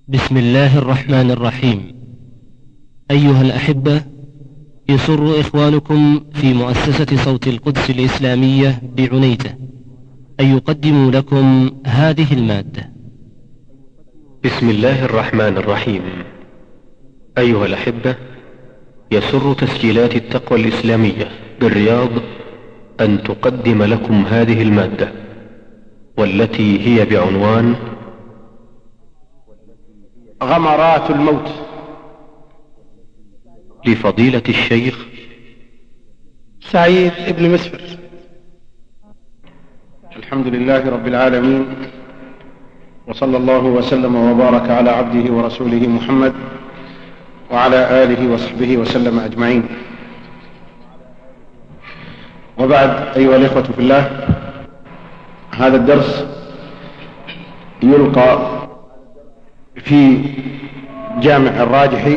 بسم الله الرحمن الرحيم. أيها الأحبة، يسر إخوانكم في مؤسسة صوت القدس الإسلامية بعنيزة أن يقدموا لكم هذه المادة. بسم الله الرحمن الرحيم. أيها الأحبة، يسر تسجيلات التقوى الإسلامية بالرياض أن تقدم لكم هذه المادة، والتي هي بعنوان غمرات الموت، لفضيلة الشيخ سعيد بن مسفر. الحمد لله رب العالمين، وصلى الله وسلم وبارك على عبده ورسوله محمد وعلى آله وصحبه وسلم أجمعين. وبعد، أيها الإخوة في الله، هذا الدرس يلقى في جامع الراجحي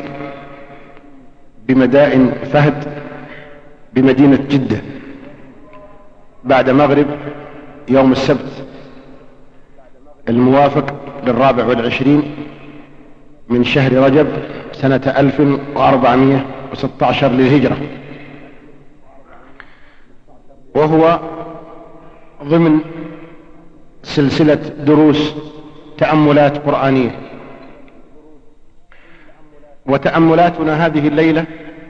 بمدائن فهد بمدينة جدة بعد مغرب يوم السبت الموافق 24 من شهر رجب سنة 1416 للهجرة، وهو ضمن سلسلة دروس تأملات قرآنية. وتأملاتنا هذه الليلة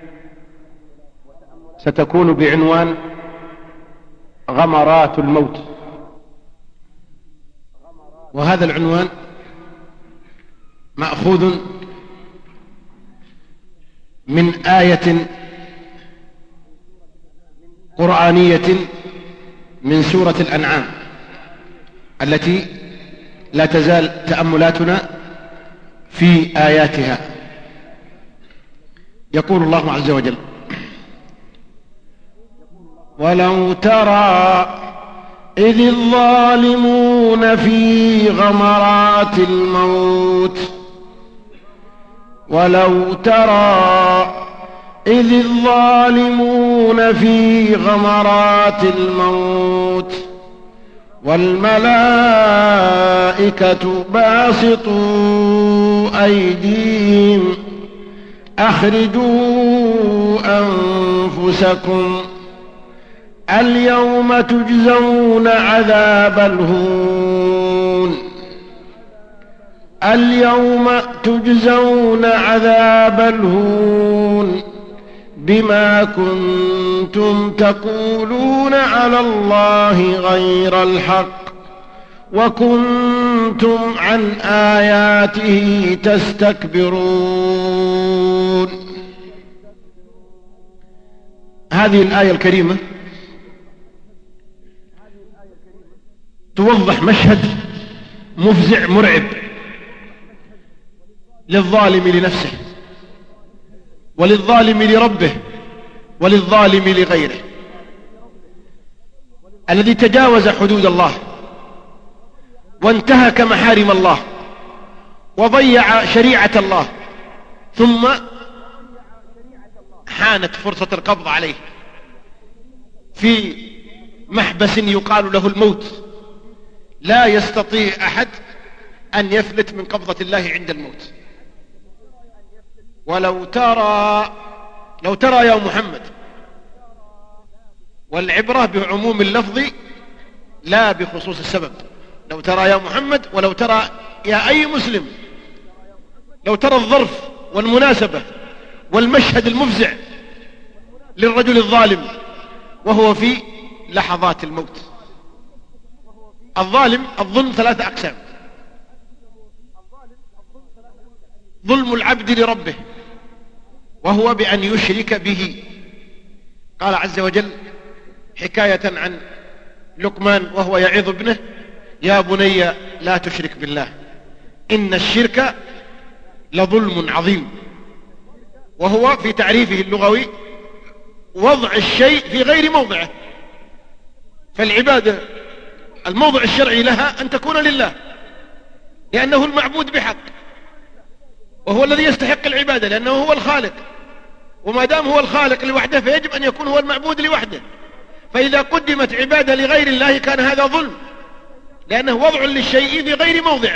ستكون بعنوان غمرات الموت، وهذا العنوان مأخوذ من آية قرآنية من سورة الأنعام التي لا تزال تأملاتنا في آياتها. يقول الله عز وجل: ولو ترى إذ الظالمون في غمرات الموت، ولو ترى إذ الظالمون في غمرات الموت والملائكة باسطوا أيديهم أخرجوا أنفسكم اليوم تجزون عذاب الهون، اليوم تجزون عذاب الهون بما كنتم تقولون على الله غير الحق وكنتم عن آياته تستكبرون. هذه الآية الكريمة توضح مشهد مفزع مرعب للظالم لنفسه وللظالم لربه وللظالم لغيره، الذي تجاوز حدود الله وانتهك محارم الله وضيع شريعة الله، ثم حانت فرصة القبض عليه في محبس يقال له الموت. لا يستطيع أحد أن يفلت من قبضة الله عند الموت. ولو ترى، لو ترى يا محمد، والعبرة بعموم اللفظ لا بخصوص السبب. لو ترى يا محمد، ولو ترى يا أي مسلم، لو ترى الظرف والمناسبة والمشهد المفزع للرجل الظالم وهو في لحظات الموت. الظلم 3 أقسام: ظلم العبد لربه، وهو بأن يشرك به. قال عز وجل حكاية عن لقمان وهو يعظ ابنه: يا بني لا تشرك بالله إن الشرك لظلم عظيم. وهو في تعريفه اللغوي وضع الشيء في غير موضعه. فالعبادة الموضع الشرعي لها أن تكون لله، لأنه المعبود بحق، وهو الذي يستحق العبادة لأنه هو الخالق، وما دام هو الخالق لوحده فيجب أن يكون هو المعبود لوحده. فإذا قدمت عبادة لغير الله كان هذا ظلم، لأنه وضع للشيء في غير موضعه.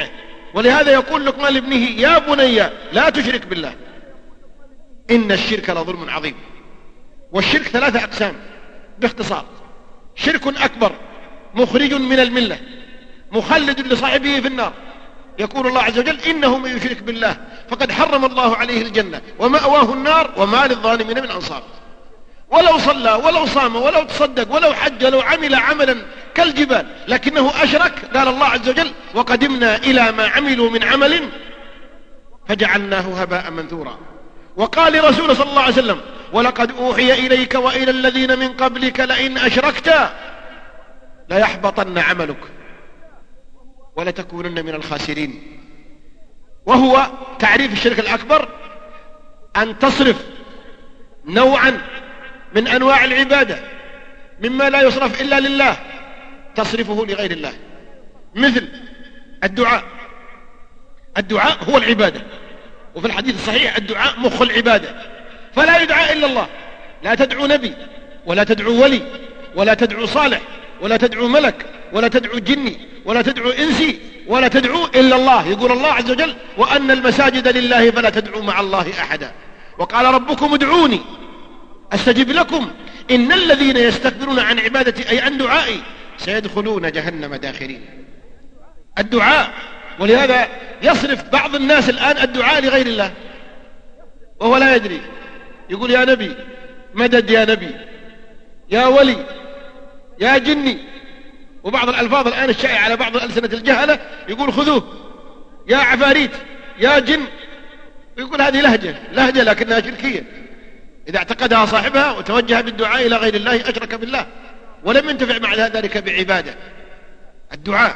ولهذا يقول لقمان لابنه يا بني لا تشرك بالله إن الشرك لظلم عظيم. والشرك 3 أقسام باختصار: شرك أكبر مخرج من الملة مخلد لصاحبه في النار، يقول الله عز وجل إنه من يشرك بالله فقد حرم الله عليه الجنة ومأواه النار وما للظالمين من أنصار. ولو صلى ولو صام ولو تصدق ولو حج ولو عمل عملا كالجبال لكنه أشرك، قال الله عز وجل وقدمنا إلى ما عملوا من عمل فجعلناه هباء منثورا. وقال رسول صلى الله عليه وسلم ولقد أوحي إليك وإلى الذين من قبلك لئن أشركت ليحبطن عملك ولتكونن من الخاسرين. وهو تعريف الشرك الأكبر أن تصرف نوعا من أنواع العبادة مما لا يصرف إلا لله تصرفه لغير الله، مثل الدعاء. الدعاء هو العبادة، وفي الحديث الصحيح الدعاء مخ العبادة، فلا يدعى إلا الله. لا تدعو نبي ولا تدعو ولي ولا تدعو صالح ولا تدعو ملك ولا تدعو جني ولا تدعو إنسي ولا تدعو إلا الله. يقول الله عز وجل وأن المساجد لله فلا تدعو مع الله أحدا. وقال ربكم ادعوني أستجب لكم إن الذين يستكبرون عن عبادتي أي عن دعائي سيدخلون جهنم داخرين. الدعاء، ولهذا يصرف بعض الناس الآن الدعاء لغير الله وهو لا يدري، يقول يا نبي مدد، يا نبي، يا ولي، يا جني. وبعض الألفاظ الآن الشائعة على بعض الألسنة الجهلة يقول خذوه، يا عفاريت، يا جن. يقول هذه لهجة لكنها شركية، إذا اعتقدها صاحبها وتوجه بالدعاء إلى غير الله أشرك بالله ولم ينتفع مع ذلك بعبادة. الدعاء.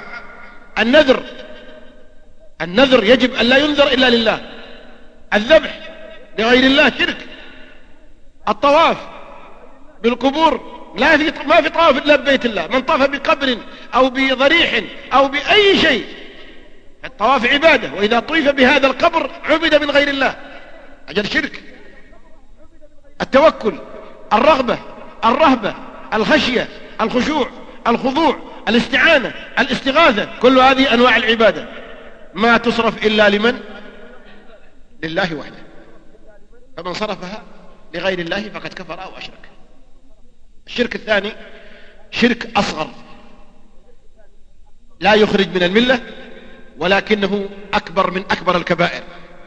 النذر يجب أن لا ينذر إلا لله. الذبح لغير الله شرك. الطواف بالقبور ما في طواف إلا ببيت الله. من طاف بقبر أو بضريح أو بأي شيء الطواف عبادة، وإذا طيف بهذا القبر عبد من غير الله، أجل شرك. التوكل، الرغبة، الرهبة، الخشية، الخشوع، الخضوع، الاستعانة، الاستغاثة، كل هذه أنواع العبادة ما تصرف إلا لمن؟ لله وحده. فمن صرفها لغير الله فقد كفر أو أشرك. الشرك الثاني شرك أصغر لا يخرج من الملة ولكنه أكبر من أكبر الكبائر،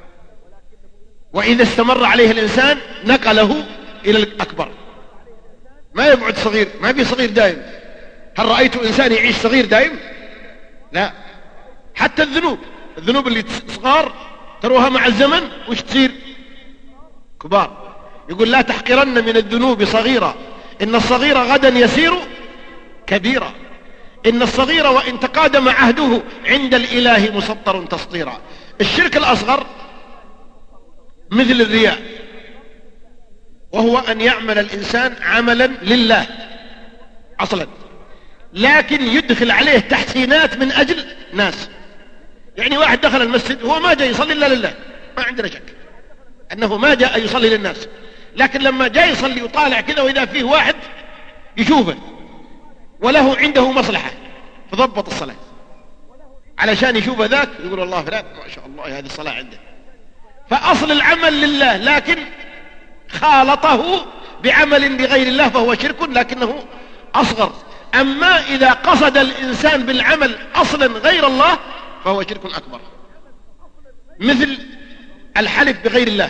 وإذا استمر عليه الإنسان نقله إلى الأكبر. ما يقعد صغير، ما في صغير دائم. هل رأيت إنسان يعيش صغير دائم؟ لا. حتى الذنوب اللي صغار تروها مع الزمن وش تصير؟ كبار. يقول لا تحقرن من الذنوب صغيرة إن الصغير غدا يسير كبيرا، إن الصغير وإن تقادم عهده عند الإله مسطر تسطيرا. الشرك الأصغر مثل الرياء، وهو أن يعمل الإنسان عملا لله أصلا لكن يدخل عليه تحسينات من أجل ناس. يعني واحد دخل المسجد هو ما جاء يصلي إلا لله، ما عندنا شك أنه ما جاء يصلي للناس، لكن لما جاء يصلي وطالع كذا وإذا فيه واحد يشوفه وله عنده مصلحة فضبط الصلاة علشان يشوف ذاك يقول والله فلان ما شاء الله هذه الصلاة عنده. فأصل العمل لله لكن خالطه بعمل لغير الله فهو شرك لكنه أصغر. أما إذا قصد الإنسان بالعمل أصلا غير الله فهو شرك أكبر، مثل الحلف بغير الله.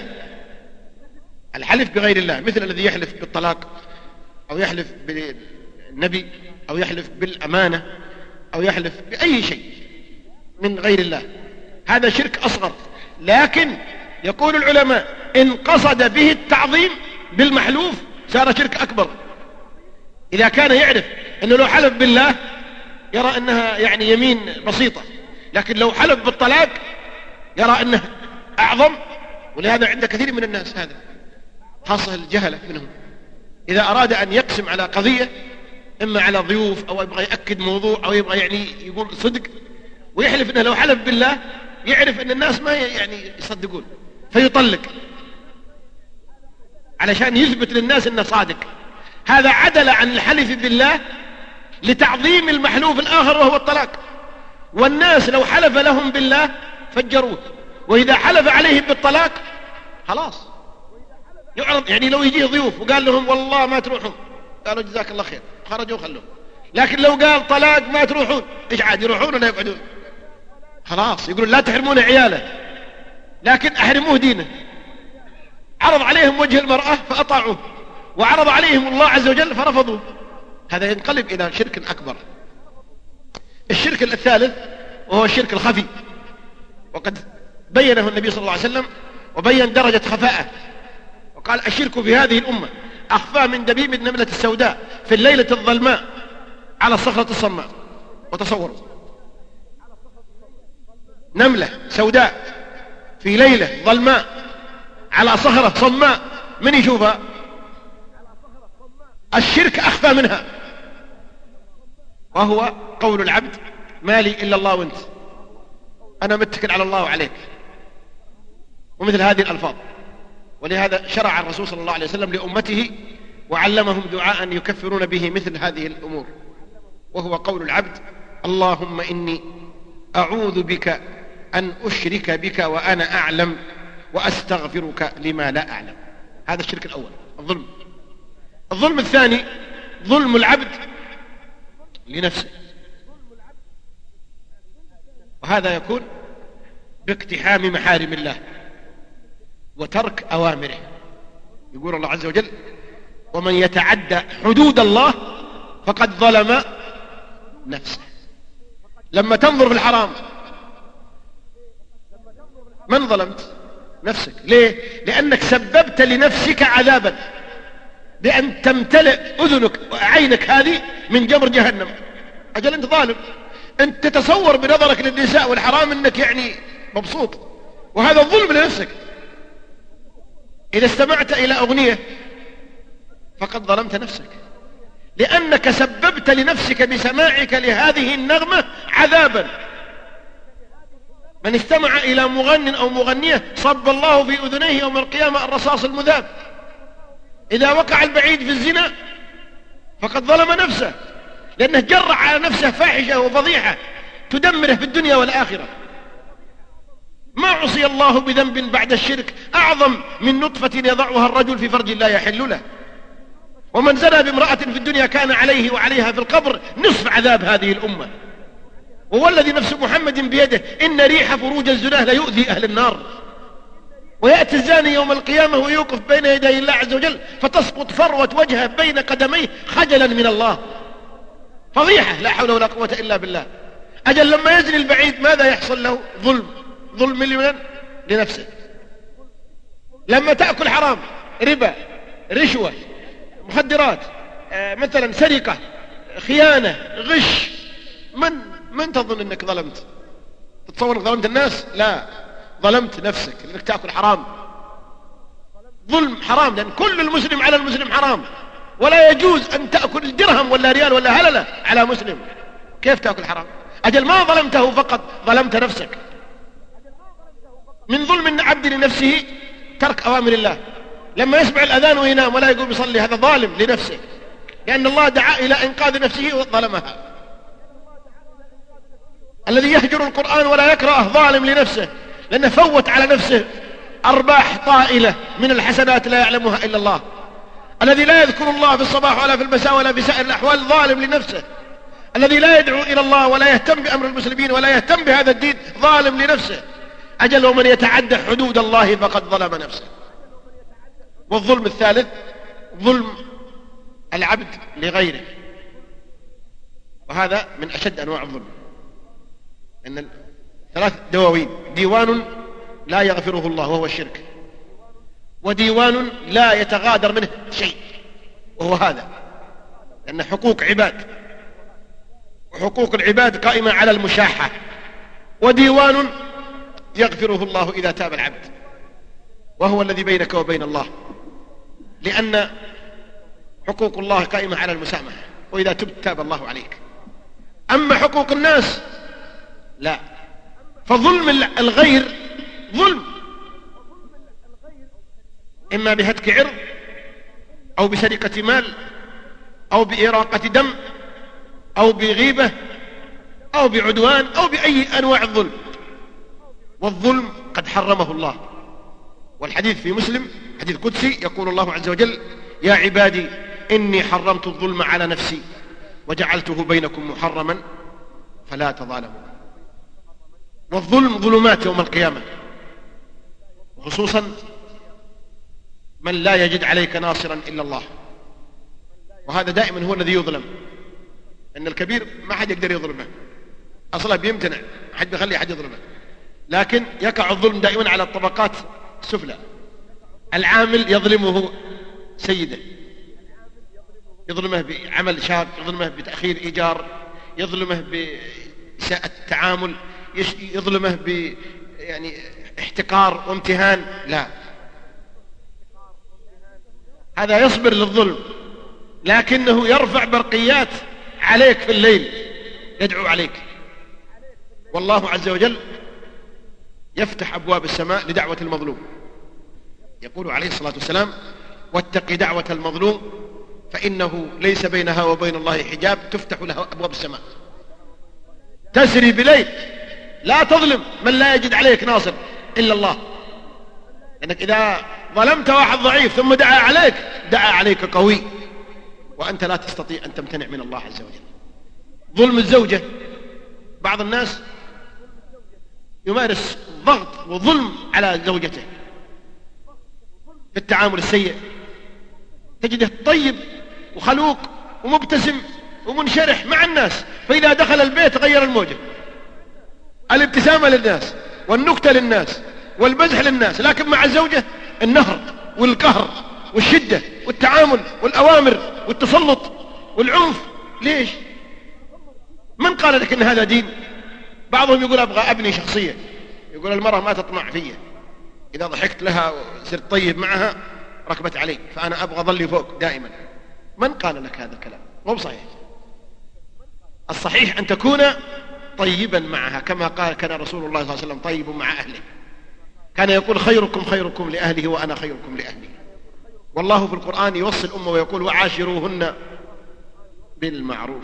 الحلف بغير الله مثل الذي يحلف بالطلاق أو يحلف بالنبي أو يحلف بالأمانة أو يحلف بأي شيء من غير الله، هذا شرك أصغر. لكن يقول العلماء إن قصد به التعظيم بالمحلوف صار شرك أكبر. إذا كان يعرف أنه لو حلف بالله يرى أنها يعني يمين بسيطة، لكن لو حلف بالطلاق يرى أنها أعظم. ولهذا عند كثير من الناس هذا، خاصة الجهلة منهم، إذا أراد أن يقسم على قضية إما على ضيوف أو يبغى يأكد موضوع أو يبغى يعني يقول صدق ويحلف أنه لو حلف بالله يعرف أن الناس ما يعني يصدقون فيطلق علشان يثبت للناس أنه صادق. هذا عدل عن الحلف بالله لتعظيم المحلوف الآخر وهو الطلاق. والناس لو حلف لهم بالله فجروه. وإذا حلف عليهم بالطلاق خلاص يعرض، يعني لو يجيه ضيوف وقال لهم والله ما تروحون، قالوا جزاك الله خير، خرجوا خلوه. لكن لو قال طلاق ما تروحون، ايش عاد يروحون ولا يقعدون؟ خلاص يقولون لا تحرمون عياله لكن احرموه دينه. عرض عليهم وجه المرأة فأطاعوه، وعرض عليهم الله عز وجل فرفضوه. هذا ينقلب إلى شرك أكبر. الشرك الثالث وهو الشرك الخفي، وقد بينه النبي صلى الله عليه وسلم وبين درجة خفاءه، وقال الشرك في هذه الأمة أخفى من دبيب النملة السوداء في الليلة الظلماء على الصخرة الصماء. وتصوروا نملة سوداء في ليلة ظلماء على صخرة صماء، من يشوفها؟ الشرك أخفى منها، وهو قول العبد ما لي إلا الله وانت، أنا متكل على الله وعليك، ومثل هذه الألفاظ. ولهذا شرع الرسول صلى الله عليه وسلم لأمته وعلمهم دعاء يكفرون به مثل هذه الأمور، وهو قول العبد اللهم إني أعوذ بك أن أشرك بك وأنا أعلم وأستغفرك لما لا أعلم. هذا الشرك الأول، الظلم. الظلم الثاني ظلم العبد لنفسه، وهذا يكون باقتحام محارم الله وترك أوامره. يقول الله عز وجل ومن يتعدى حدود الله فقد ظلم نفسه. لما تنظر في الحرام من ظلمت؟ نفسك. ليه؟ لأنك سببت لنفسك عذابا بأن تمتلئ أذنك وعينك هذه من جمر جهنم. أجل أنت ظالم، أنت تتصور بنظرك للنساء والحرام أنك يعني مبسوط، وهذا الظلم لنفسك. إذا استمعت إلى أغنية فقد ظلمت نفسك، لأنك سببت لنفسك بسماعك لهذه النغمة عذابا. من استمع إلى مغن أو مغنية صب الله في أذنيه يوم القيامة الرصاص المذاب. إذا وقع البعيد في الزنا فقد ظلم نفسه، لأنه جرع على نفسه فاحشة وفضيحة تدمره في الدنيا والآخرة. ما عصي الله بذنب بعد الشرك أعظم من نطفة يضعها الرجل في فرج لا يحل له. ومن زنى بامرأة في الدنيا كان عليه وعليها في القبر نصف عذاب هذه الأمة. والذي نفس محمد بيده إن ريح فروج الزناه ليؤذي أهل النار. ويأتي الزاني يوم القيامة ويوقف بين يدي الله عز وجل فتسقط فروة وجهه بين قدميه خجلا من الله، فضيحة لا حول ولا قوة إلا بالله. أجل لما يزني البعيد ماذا يحصل له؟ ظلم لمن؟ لنفسه. لما تأكل حرام، ربا، رشوة، مخدرات، مثلا سرقة، خيانة، غش، من تظن أنك ظلمت؟ تتصور أنك ظلمت الناس؟ لا، ظلمت نفسك لأنك تأكل حرام. ظلم حرام، لأن كل المسلم على المسلم حرام، ولا يجوز أن تأكل درهم ولا ريال ولا هللة على مسلم. كيف تأكل حرام؟ أجل ما ظلمته فقط، ظلمت نفسك. من ظلم العبد لنفسه ترك أوامر الله. لما يسمع الأذان وينام ولا يقوم يصلي هذا ظالم لنفسه، لأن الله دعا إلى إنقاذ نفسه وظلمها. الذي يهجر القرآن ولا يقرأه ظالم لنفسه، لأنه فوت على نفسه أرباح طائلة من الحسنات لا يعلمها إلا الله. الذي لا يذكر الله في الصباح ولا في المساء ولا في سائر الأحوال ظالم لنفسه. الذي لا يدعو إلى الله ولا يهتم بأمر المسلمين ولا يهتم بهذا الدين ظالم لنفسه. أجل ومن يتعدى حدود الله فقد ظلم نفسه. والظلم الثالث ظلم العبد لغيره، وهذا من أشد أنواع الظلم. إن ثلاث دواوين: ديوان لا يغفره الله وهو الشرك، وديوان لا يتغادر منه شيء وهو هذا، لأن حقوق عباد، وحقوق العباد قائمة على المشاحة. وديوان يغفره الله إذا تاب العبد، وهو الذي بينك وبين الله، لأن حقوق الله قائمة على المسامحة، وإذا تبت تاب الله عليك. أما حقوق الناس لا. فظلم الغير ظلم، إما بهتك عرض أو بسرقة مال أو بإراقة دم أو بغيبة أو بعدوان أو بأي أنواع الظلم. والظلم قد حرمه الله. والحديث في مسلم حديث قدسي يقول الله عز وجل: يا عبادي إني حرمت الظلم على نفسي وجعلته بينكم محرما فلا تظالموا. والظلم ظلمات يوم القيامة، وخصوصا من لا يجد عليك ناصرا إلا الله، وهذا دائما هو الذي يظلم، أن الكبير ما حد يقدر يظلمه أصلا، بيمتنع، ما حد بيخلي أحد يظلمه، لكن يقع الظلم دائما على الطبقات السفلى. العامل يظلمه سيده، يظلمه بعمل شاق، يظلمه بتأخير إيجار، يظلمه بإساءة التعامل، يظلمه يعني احتقار وامتهان. لا، هذا يصبر للظلم، لكنه يرفع برقيات عليك في الليل، يدعو عليك. والله عز وجل يفتح أبواب السماء لدعوة المظلوم، يقول عليه الصلاة والسلام: واتق دعوة المظلوم فإنه ليس بينها وبين الله حجاب تفتح له أبواب السماء. تسري بليل، لا تظلم من لا يجد عليك ناصر إلا الله، لأنك إذا ظلمت واحد ضعيف ثم دعا عليك، دعا عليك قوي، وأنت لا تستطيع أن تمتنع من الله عز وجل. ظلم الزوجة، بعض الناس يمارس ضغط وظلم على زوجته في التعامل السيء، تجده طيب وخلوق ومبتسم ومنشرح مع الناس، فإذا دخل البيت غير الموجة، الابتسامة للناس والنكتة للناس والمزح للناس، لكن مع الزوجة النهر والقهر والشدة والتعامل والأوامر والتسلط والعنف. ليش؟ من قال لك إن هذا دين؟ بعضهم يقول أبغى أبني شخصية، يقول المرأة ما تطمع فيا، إذا ضحكت لها وصرت طيب معها ركبت علي، فأنا أبغى ظلي فوق دائما. من قال لك هذا الكلام؟ مو بصحيح. الصحيح أن تكون طيبا معها، كما قال كان رسول الله صلى الله عليه وسلم طيب مع أهله، كان يقول: خيركم خيركم لأهله وأنا خيركم لأهلي. والله في القرآن يوصي الأمة ويقول: وعاشروهن بالمعروف.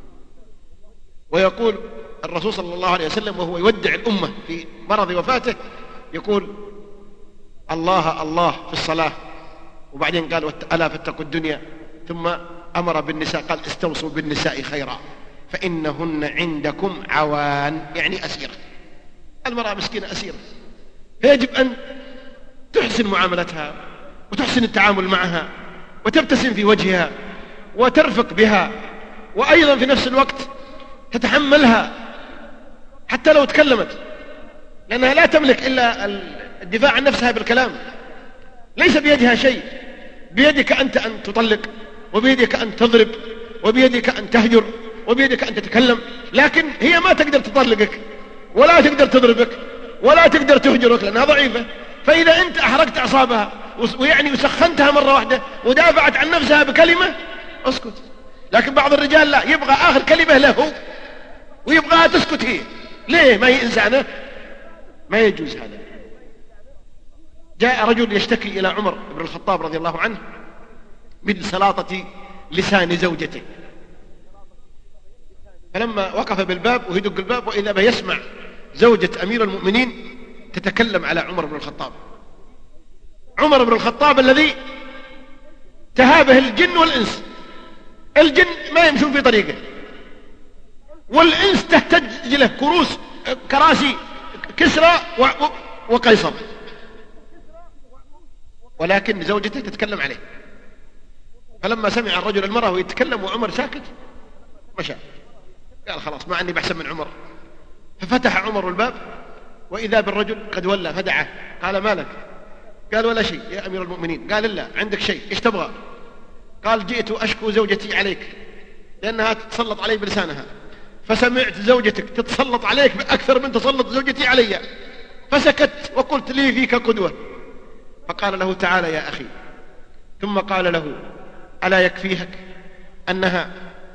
ويقول الرسول صلى الله عليه وسلم وهو يودع الأمة في مرض وفاته، يقول: الله الله في الصلاة، وبعدين قال: ألا فاتقوا الدنيا، ثم أمر بالنساء قال: استوصوا بالنساء خيرا فإنهن عندكم عوان، يعني أسيرة. المرأة مسكينة أسيرة، فيجب أن تحسن معاملتها وتحسن التعامل معها وتبتسم في وجهها وترفق بها، وأيضا في نفس الوقت تتحملها حتى لو تكلمت، لأنها لا تملك إلا الدفاع عن نفسها بالكلام، ليس بيدها شيء، بيدك أنت أن تطلق، وبيدك أن تضرب، وبيدك أن تهجر، وبيدك أن تتكلم، لكن هي ما تقدر تطلقك ولا تقدر تضربك ولا تقدر تهجرك لأنها ضعيفة. فإذا أنت أحرقت أعصابها ويعني وسخنتها مرة واحدة ودافعت عن نفسها بكلمة، اسكت. لكن بعض الرجال لا، يبغى آخر كلمة له ويبغاها تسكت هي. ليه؟ ما هي إنسانة؟ ما يجوز هذا. جاء رجل يشتكي إلى عمر بن الخطاب رضي الله عنه من سلاطة لسان زوجته، فلما وقف بالباب ويدق الباب وإذا به يسمع زوجة أمير المؤمنين تتكلم على عمر بن الخطاب. عمر بن الخطاب الذي تهابه الجن والإنس، الجن ما يمشون في طريقه، والإنس تهتج له كراسي كسرى وقيصر، ولكن زوجته تتكلم عليه. فلما سمع الرجل المرأة ويتكلم وعمر ساكت مشى، قال: خلاص ما عني بحسن من عمر. ففتح عمر الباب وإذا بالرجل قد ولى فدعه، قال: ما لك؟ قال: ولا شيء يا أمير المؤمنين. قال: لا، عندك شيء، إيش تبغى؟ قال: جئت أشكو زوجتي عليك لأنها تتسلط علي بلسانها، فسمعت زوجتك تتسلط عليك بأكثر من تسلط زوجتي علي، فسكت وقلت لي فيك قدوة. فقال له: تعالى يا أخي. ثم قال له: ألا يكفيك أنها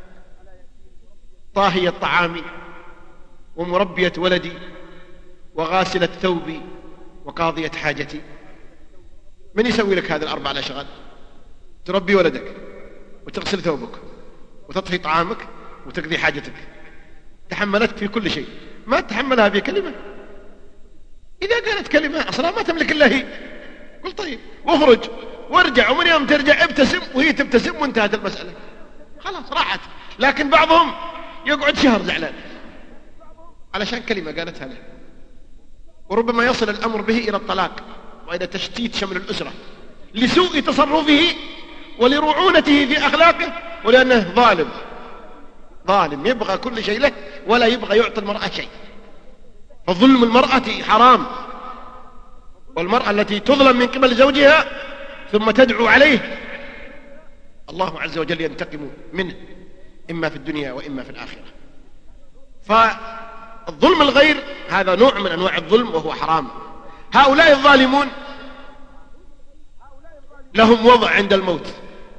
طاهية طعامي ومربية ولدي وغاسلة ثوبي وقاضية حاجتي؟ من يسوي لك هذه الأربع الأشغال؟ تربي ولدك وتغسل ثوبك وتطهي طعامك وتقضي حاجتك، تحملتك في كل شيء، ما تحملها بكلمة. إذا قالت كلمة أصلا ما تملك إلا هي. قل طيب واخرج وارجع، ومن يوم ترجع ابتسم وهي تبتسم وانتهت المسألة، خلاص راحت. لكن بعضهم يقعد شهر زعلان علشان كلمة قالتها له، وربما يصل الأمر به إلى الطلاق وإلى تشتيت شمل الأسرة لسوء تصرفه ولرعونته في أخلاقه، ولأنه ظالم يبغى كل شيء له ولا يبغى يعطي المرأة شيء. فظلم المرأة حرام، والمرأة التي تظلم من قبل زوجها ثم تدعو عليه الله عز وجل ينتقم منه إما في الدنيا وإما في الآخرة. فالظلم الغير هذا نوع من أنواع الظلم وهو حرام. هؤلاء الظالمون لهم وضع عند الموت،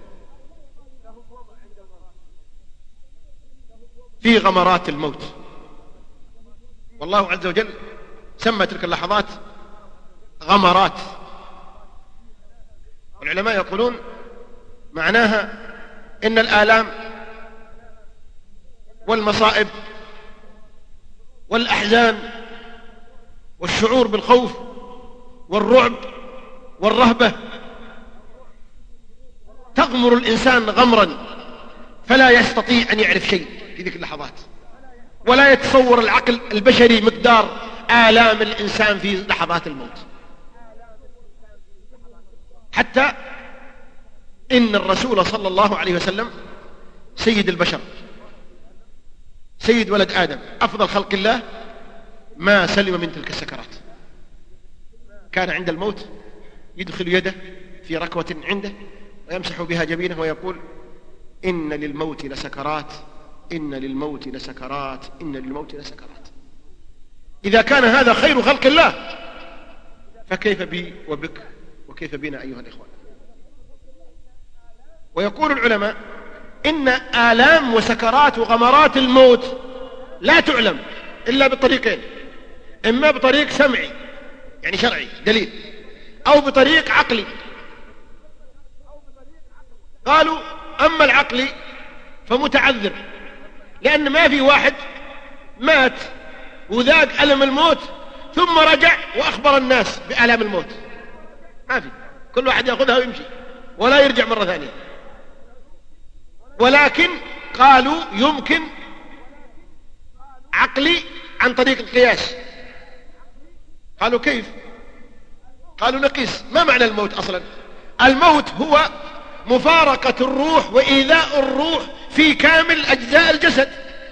في غمرات الموت، والله عز وجل سمى تلك اللحظات غمرات. والعلماء يقولون معناها إن الآلام والمصائب والأحزان والشعور بالخوف والرعب والرهبة تغمر الإنسان غمرا فلا يستطيع أن يعرف شيء في ذلك اللحظات، ولا يتصور العقل البشري مقدار آلام الإنسان في لحظات الموت. حتى إن الرسول صلى الله عليه وسلم سيد البشر، سيد ولد آدم، أفضل خلق الله، ما سلم من تلك السكرات. كان عند الموت يدخل يده في ركوة عنده ويمسح بها جبينه ويقول إن للموت لسكرات، إن للموت لسكرات، إن للموت لسكرات. إذا كان هذا خير خلق الله فكيف بي وبك وكيف بنا أيها الإخوان؟ ويقول العلماء إن آلام وسكرات وغمرات الموت لا تعلم إلا بطريقين، إما بطريق سمعي يعني شرعي دليل، أو بطريق عقلي. قالوا أما العقلي فمتعذر، لأن ما في واحد مات وذاق ألم الموت ثم رجع وأخبر الناس بألم الموت، ما في، كل واحد يأخذها ويمشي ولا يرجع مرة ثانية. ولكن قالوا يمكن عقلي عن طريق القياس. قالوا كيف؟ قالوا نقيس. ما معنى الموت أصلا؟ الموت هو مفارقة الروح وإيذاء الروح في كامل أجزاء الجسد،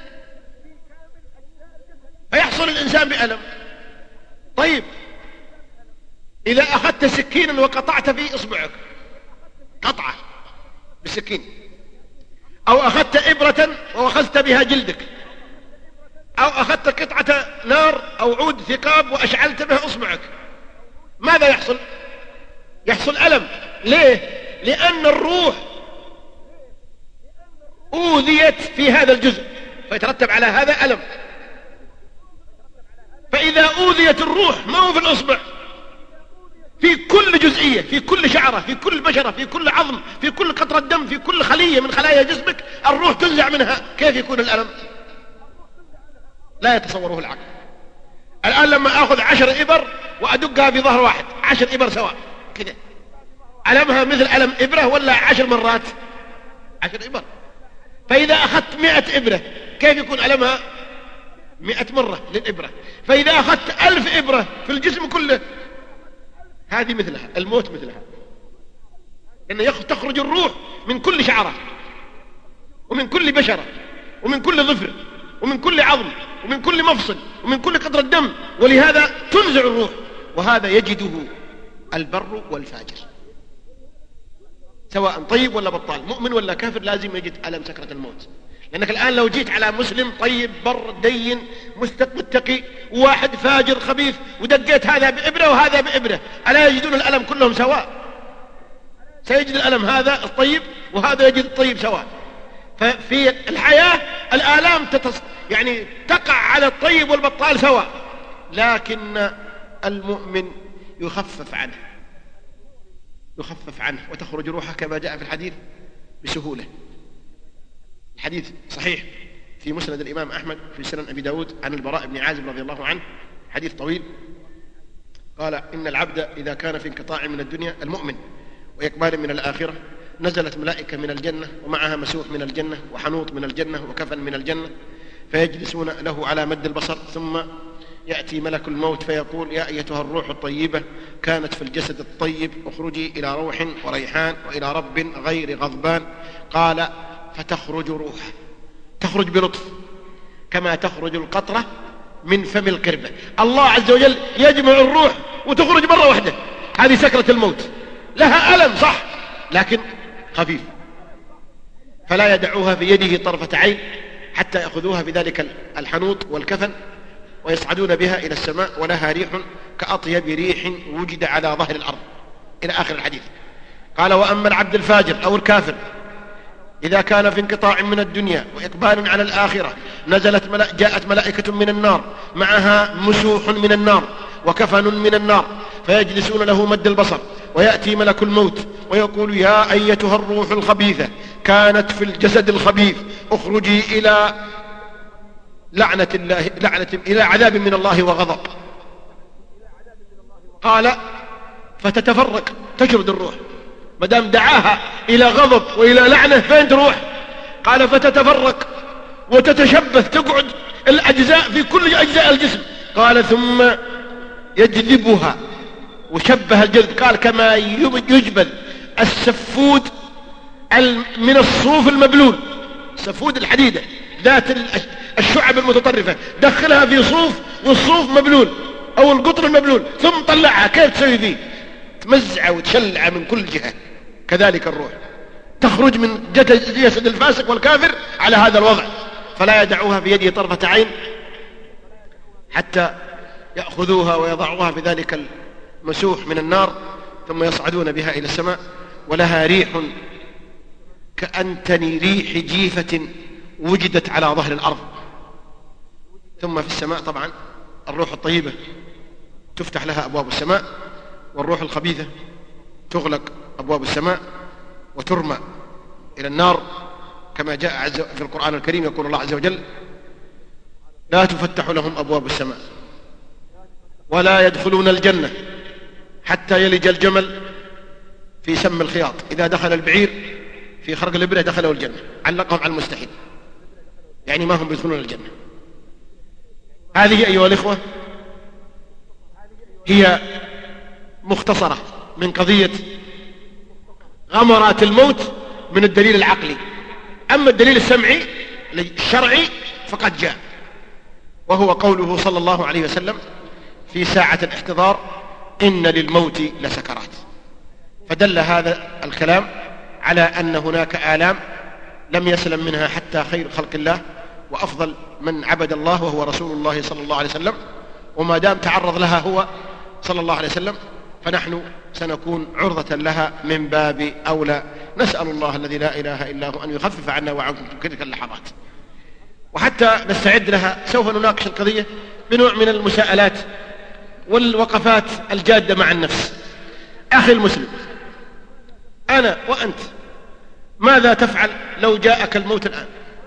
فيحصل الإنسان بألم. طيب إذا أخذت سكينا وقطعت في إصبعك قطعة بالسكين، أو أخذت إبرة وأخذت بها جلدك، أو أخذت قطعة نار أو عود ثقاب وأشعلت بها إصبعك، ماذا يحصل؟ يحصل ألم. ليه؟ لأن الروح أوذيت في هذا الجزء فيترتب على هذا ألم. فإذا أوذيت الروح ما هو في الإصبع، في كل جزئية، في كل شعرة، في كل بشرة، في كل عظم، في كل قطرة دم، في كل خلية من خلايا جسمك الروح تنزع منها، كيف يكون الألم؟ لا يتصوره العقل. الآن لما أخذ 10 إبر وأدقها في ظهر واحد، 10 إبر سواء كده، ألمها مثل ألم إبرة ولا 10 مرات؟ 10 إبر. فإذا أخذت 100 إبرة كيف يكون ألمها؟ 100 مرة للإبرة. فإذا أخذت 1000 إبرة في الجسم كله، هذه مثلها، الموت مثلها، لأن تخرج الروح من كل شعرة ومن كل بشرة ومن كل ظفر ومن كل عظم ومن كل مفصل ومن كل قطرة دم، ولهذا تنزع الروح. وهذا يجده البر والفاجر، سواء طيب ولا بطال، مؤمن ولا كافر، لازم يجد ألم سكرة الموت. لأنك الآن لو جيت على مسلم طيب بر دين متقي وواحد فاجر خبيث ودقيت هذا بإبرة وهذا بإبرة، ألا يجدون الألم كلهم سواء؟ سيجد الألم هذا الطيب وهذا يجد الطيب سواء. ففي الحياة الآلام يعني تقع على الطيب والبطال سواء، لكن المؤمن يخفف عنه وتخرج روحه كما جاء في الحديث بسهولة. الحديث صحيح في مسند الإمام أحمد في سنن أبي داود عن البراء بن عازب رضي الله عنه، حديث طويل. قال إن العبد إذا كان في انقطاع من الدنيا المؤمن وإقبال من الآخرة نزلت ملائكة من الجنة ومعها مسوح من الجنة وحنوط من الجنة وكفن من الجنة فيجلسون له على مد البصر، ثم يأتي ملك الموت فيقول يا أيتها الروح الطيبة كانت في الجسد الطيب اخرجي إلى روح وريحان وإلى رب غير غضبان. قال فتخرج روح، تخرج بلطف كما تخرج القطرة من فم القربة. الله عز وجل يجمع الروح وتخرج مرة واحدة. هذه سكرة الموت، لها ألم صح لكن خفيف، فلا يدعوها في يده طرفة عين حتى يأخذوها بذلك الحنوط والكفن ويصعدون بها إلى السماء ولها ريح كأطيب ريح وجد على ظهر الأرض إلى آخر الحديث. قال وأما العبد الفاجر أو الكافر إذا كان في انقطاع من الدنيا وإقبال على الآخرة جاءت ملائكة من النار معها مسوح من النار وكفن من النار فيجلسون له مد البصر، ويأتي ملك الموت ويقول يا أيتها الروح الخبيثة كانت في الجسد الخبيث اخرجي إلى إلى عذاب من الله وغضب. قال فتتفرق، تشرد الروح مدام دعاها إلى غضب وإلى لعنة فين تروح؟ قال فتتفرق وتتشبث، تقعد الأجزاء في كل أجزاء الجسم. قال ثم يجذبها، وشبه الجذب قال كما يجبل السفود من الصوف المبلول، سفود الحديدة ذات الشعب المتطرفة دخلها في صوف والصوف مبلول أو القطر المبلول ثم طلعها، كيف تسوي فيه؟ تمزع وتشلع من كل جهة. كذلك الروح تخرج من جسد الفاسق والكافر على هذا الوضع، فلا يدعوها في يده طرفة عين حتى يأخذوها ويضعوها في ذلك المسوح من النار ثم يصعدون بها إلى السماء ولها ريح كأنتن ريح جيفة وجدت على ظهر الأرض. ثم في السماء طبعا الروح الطيبة تفتح لها أبواب السماء، والروح الخبيثة تغلق أبواب السماء وترمى إلى النار كما جاء في القرآن الكريم. يقول الله عز وجل لا تفتح لهم أبواب السماء ولا يدخلون الجنة حتى يلج الجمل في سم الخياط، إذا دخل البعير في خرق الإبرة دخلوا الجنة، علقهم على المستحيل، يعني ما هم بيدخلون الجنة. هذه أيها الإخوة هي مختصرة من قضية غمرات الموت من الدليل العقلي. أما الدليل السمعي الشرعي فقد جاء، وهو قوله صلى الله عليه وسلم في ساعة الاحتضار إن للموت لسكرات. فدل هذا الكلام على أن هناك آلام لم يسلم منها حتى خير خلق الله وأفضل من عبد الله وهو رسول الله صلى الله عليه وسلم، وما دام تعرض لها هو صلى الله عليه وسلم فنحن سنكون عرضة لها من باب أولى. نسأل الله الذي لا إله إلا هو أن يخفف عنا وعنكم تلك اللحظات. وحتى نستعد لها سوف نناقش القضية بنوع من المساءلات والوقفات الجادة مع النفس. أخي المسلم، أنا وأنت ماذا تفعل لو جاءك الموت الآن؟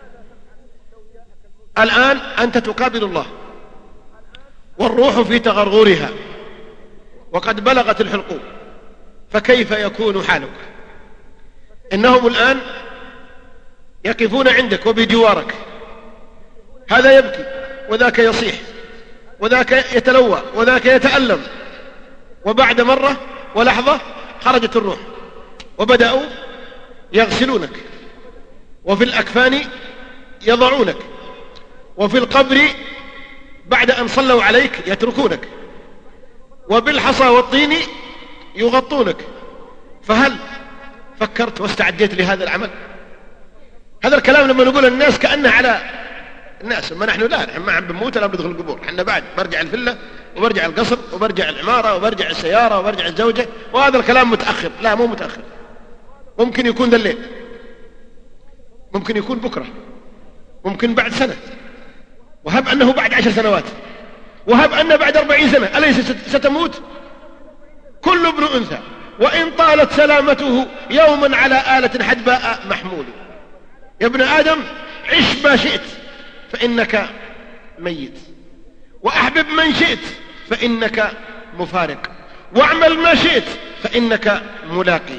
الآن أنت تقابل الله والروح في تغرغرها وقد بلغت الحلقوم، فكيف يكون حالك؟ إنهم الآن يقفون عندك وبجوارك، هذا يبكي وذاك يصيح وذاك يتلوى وذاك يتألم، وبعد مرة ولحظة خرجت الروح وبدأوا يغسلونك، وفي الأكفان يضعونك، وفي القبر بعد أن صلوا عليك يتركونك، وبالحصى والطين يغطونك. فهل فكرت واستعديت لهذا العمل؟ هذا الكلام لما نقول الناس كأنه على الناس، ما نحن لا، نحن ما عم بنموت ولا بندخل القبور، احنا بعد برجع الفلة وبرجع القصر وبرجع العمارة وبرجع السيارة وبرجع الزوجة، وهذا الكلام متأخر. لا، مو متأخر، ممكن يكون ذا الليل، ممكن يكون بكرة، ممكن بعد سنة، وهب أنه بعد 10 سنوات، وهب أنه بعد 40 سنة. أليس ستموت؟ كل ابن أنثى وإن طالت سلامته يوما على آلة حدباء محمول. يا ابن آدم عش ما شئت فإنك ميت، وأحبب من شئت فإنك مفارق، واعمل ما شئت فإنك ملاقي.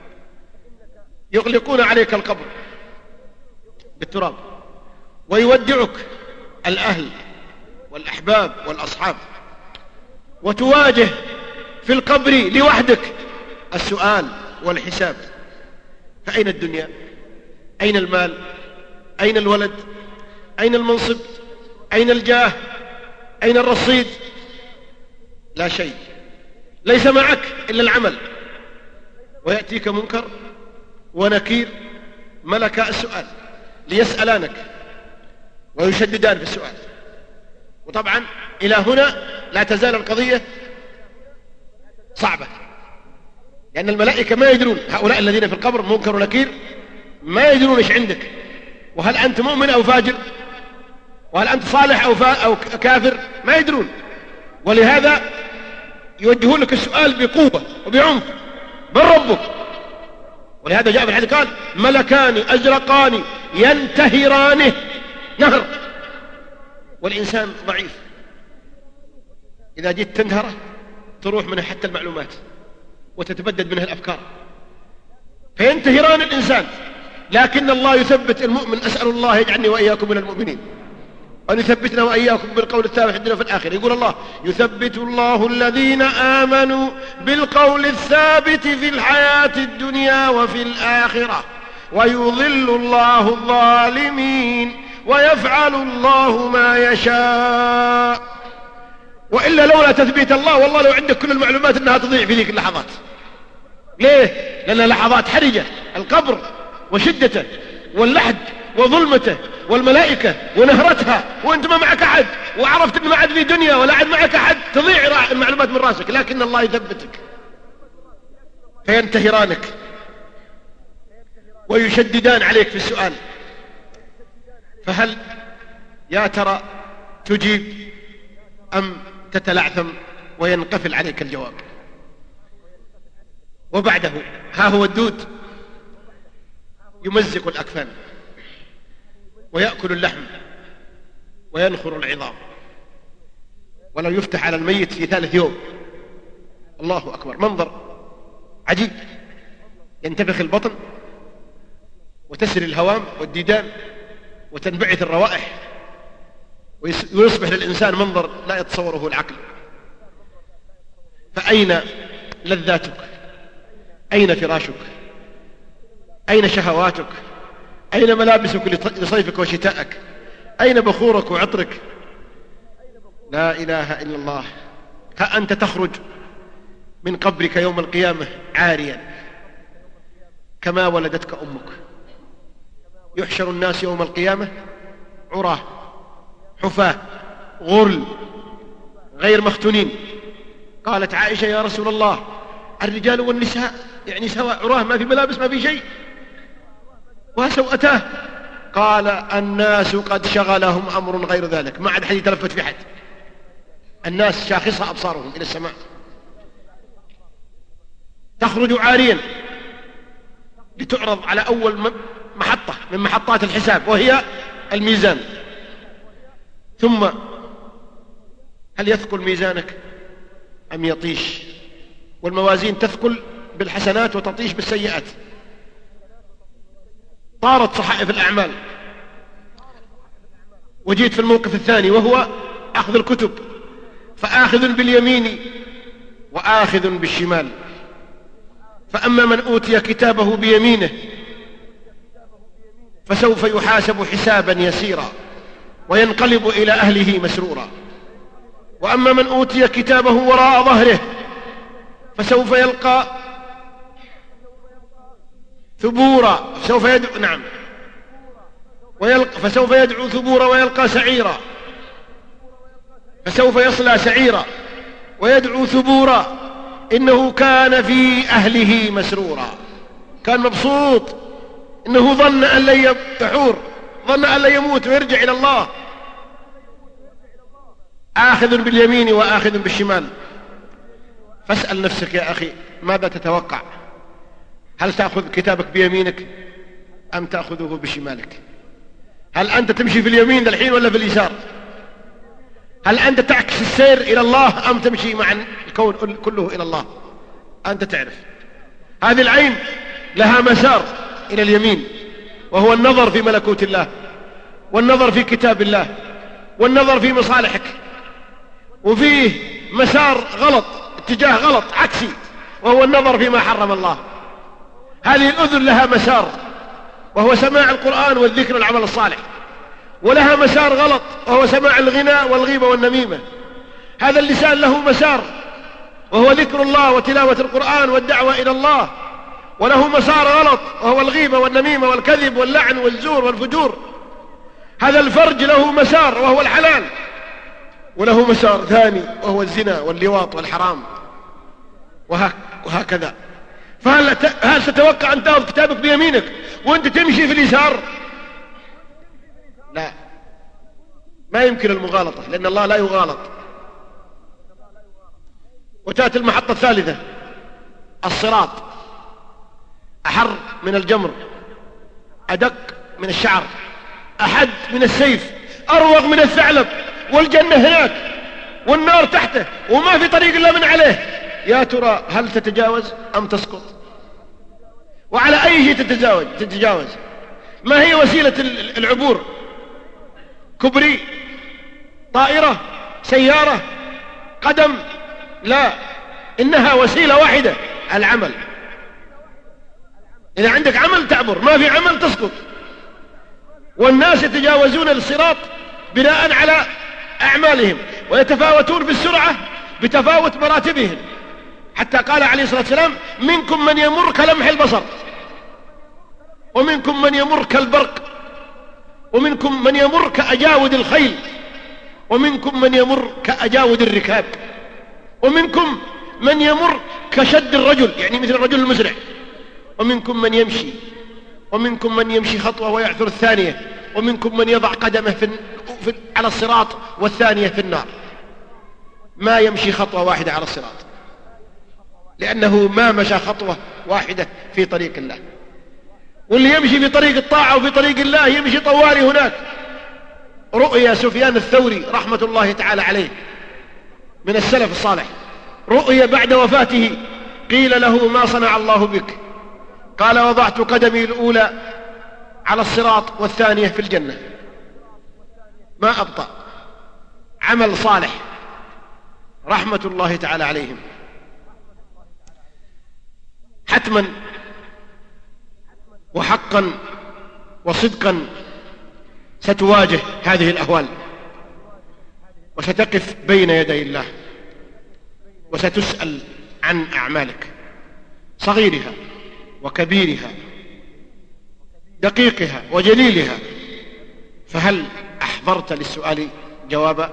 يغلقون عليك القبر بالتراب، ويودعك الأهل والأحباب والأصحاب، وتواجه في القبر لوحدك السؤال والحساب. فأين الدنيا؟ أين المال؟ أين الولد؟ أين المنصب؟ أين الجاه؟ أين الرصيد؟ لا شيء، ليس معك إلا العمل. ويأتيك منكر ونكير ملكا السؤال ليسألانك ويشددان في السؤال. وطبعا إلى هنا لا تزال القضية صعبة، لأن الملائكة ما يدرون، هؤلاء الذين في القبر منكر ونكير ما يدرون إيش عندك، وهل أنت مؤمن أو فاجر، وهل أنت صالح أو كافر، ما يدرون. ولهذا يوجهون لك السؤال بقوة وبعنف: من ربك؟ ولهذا جاء في الحديث قال: ملكان أزرقان ينتهرانه نهر. والإنسان ضعيف، إذا جيت تنهره تروح منه حتى المعلومات وتتبدد منه الأفكار، فينتهران الإنسان. لكن الله يثبت المؤمن. أسأل الله يجعلني وإياكم من المؤمنين، وأن يثبتنا وإياكم بالقول الثابت في الدنيا وفي الآخرة. يقول الله: يثبت الله الذين آمنوا بالقول الثابت في الحياة الدنيا وفي الآخرة، ويضل الله الظالمين، ويفعل الله ما يشاء. وإلا لولا تثبيت الله والله لو عندك كل المعلومات أنها تضيع في ذيك اللحظات. ليه؟ لأن لحظات حرجة، القبر وشدته واللحد وظلمته والملائكة ونهرتها، وانت ما معك أحد، وعرفت أن ما عاد في دنيا ولا عاد معك أحد، تضيع المعلومات من راسك. لكن الله يثبتك، فينتهرانك ويشددان عليك في السؤال. فهل يا ترى تجيب أم تتلعثم وينقفل عليك الجواب؟ وبعده ها هو الدود يمزق الأكفان ويأكل اللحم وينخر العظام، ولو يفتح على الميت في 3 يوم. الله أكبر، منظر عجيب. ينتفخ البطن وتسري الهوام والديدان وتنبعث الروائح، ويصبح للإنسان منظر لا يتصوره العقل. فأين لذاتك؟ أين فراشك؟ أين شهواتك؟ أين ملابسك لصيفك وشتاءك؟ أين بخورك وعطرك؟ لا إله إلا الله. ها أنت تخرج من قبرك يوم القيامة عاريا كما ولدتك أمك. يحشر الناس يوم القيامة عراه حفاة غرل غير مختونين. قالت عائشة: يا رسول الله، الرجال والنساء يعني سواء، عراه، ما في ملابس ما في شيء، وسوءتاه. قال: الناس قد شغلهم أمر غير ذلك، ما عاد حد يتلفت في حد. الناس شاخصة أبصارهم إلى السماء. تخرج عاريا لتعرض على أول محطة من محطات الحساب، وهي الميزان. ثم هل يثقل ميزانك أم يطيش؟ والموازين تثقل بالحسنات وتطيش بالسيئات. طارت صحائف الأعمال، وجيت في الموقف الثاني وهو أخذ الكتب، فآخذ باليمين وآخذ بالشمال. فأما من أوتي كتابه بيمينه فسوف يحاسب حسابا يسيرا وينقلب إلى أهله مسرورا. وأما من أوتي كتابه وراء ظهره فسوف يلقى ثبورا، فسوف يدعو ثبورا ويلقى سعيرا، فسوف يصلى سعيرا ويدعو ثبورا، إنه كان في أهله مسرورا. كان مبسوط، إنه ظن أن لن يحور، ظن أن لن يموت ويرجع إلى الله. آخذ باليمين وآخذ بالشمال. فاسأل نفسك يا أخي، ماذا تتوقع؟ هل تأخذ كتابك بيمينك أم تأخذه بشمالك؟ هل أنت تمشي في اليمين الحين ولا في اليسار؟ هل أنت تعكس السير إلى الله أم تمشي مع الكون كله إلى الله، أنت تعرف. هذه العين لها مسار إلى اليمين، وهو النظر في ملكوت الله، والنظر في كتاب الله، والنظر في مصالحك. وفيه مسار غلط، اتجاه غلط عكسي، وهو النظر فيما حرم الله. هذه الأذن لها مسار، وهو سماع القرآن والذكر والعمل الصالح، ولها مسار غلط، وهو سماع الغناء والغيبة والنميمة. هذا اللسان له مسار، وهو ذكر الله وتلاوة القرآن والدعوة إلى الله، وله مسار غلط، وهو الغيبة والنميمة والكذب واللعن والزور والفجور. هذا الفرج له مسار، وهو الحلال، وله مسار ثاني، وهو الزنا واللواط والحرام، وهكذا. فهل تتوقع أن تأخذ كتابك بيمينك وأنت تمشي في اليسار؟ لا، ما يمكن المغالطة، لأن الله لا يغالط. وتأتي المحطة الثالثة، الصراط، أحر من الجمر، أدق من الشعر، أحد من السيف، أروغ من الثعلب، والجنة هناك والنار تحته، وما في طريق إلا من عليه. يا ترى هل تتجاوز أم تسقط؟ وعلى أي شيء تتجاوز؟ ما هي وسيلة العبور؟ كبري، طائرة، سيارة، قدم؟ لا، إنها وسيلة واحدة، العمل. إذا عندك عمل تعبر، ما في عمل تسقط. والناس يتجاوزون الصراط بناء على أعمالهم، ويتفاوتون بالسرعة بتفاوت مراتبهم، حتى قال عليه الصلاة والسلام: منكم من يمر كلمح البصر، ومنكم من يمر كالبرق، ومنكم من يمر كأجاود الخيل، ومنكم من يمر كأجاود الركاب، ومنكم من يمر كشد الرجل، يعني مثل الرجل المسرع، ومنكم من يمشي، ومنكم من يمشي خطوة ويعثر الثانية، ومنكم من يضع قدمه على الصراط والثانية في النار. ما يمشي خطوة واحدة على الصراط، لأنه ما مشى خطوة واحدة في طريق الله. واللي يمشي في طريق الطاعة وفي طريق الله يمشي طوالي هناك. رؤيا سفيان الثوري رحمة الله تعالى عليه من السلف الصالح، رؤيا بعد وفاته، قيل له: ما صنع الله بك؟ قال: وضعت قدمي الأولى على الصراط والثانية في الجنة. ما أبطأ، عمل صالح رحمة الله تعالى عليهم. حتما وحقا وصدقا ستواجه هذه الأهوال، وستقف بين يدي الله، وستسأل عن أعمالك، صغيرها وكبيرها، دقيقها وجليلها. فهل أحضرت للسؤال جوابا؟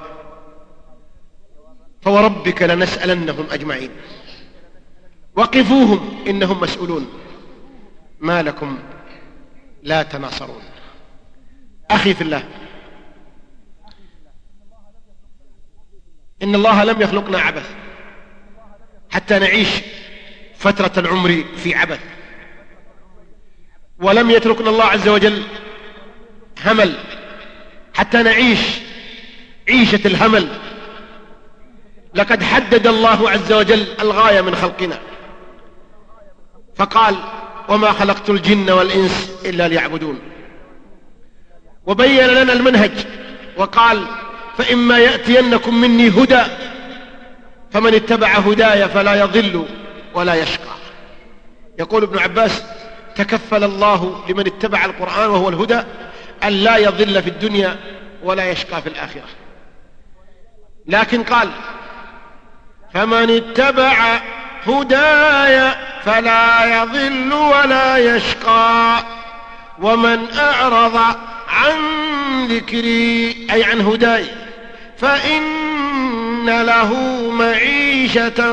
فوربك لنسألنهم أجمعين، وقفوهم إنهم مسؤولون. ما لكم لا تناصرون؟ أخي في الله، إن الله لم يخلقنا عبث حتى نعيش فترة العمر في عبث، ولم يتركنا الله عز وجل همل حتى نعيش عيشة الهمل. لقد حدد الله عز وجل الغاية من خلقنا، فقال: وما خلقت الجن والإنس إلا ليعبدون. وبين لنا المنهج وقال: فإما يأتينكم مني هدى فمن اتبع هداي فلا يضل ولا يشقى. يقول ابن عباس: تكفل الله لمن اتبع القرآن وهو الهدى أن لا يضل في الدنيا ولا يشقى في الآخرة. لكن قال: فمن اتبع هداي فلا يضل ولا يشقى، ومن أعرض عن ذكري أي عن هداي فإن له معيشة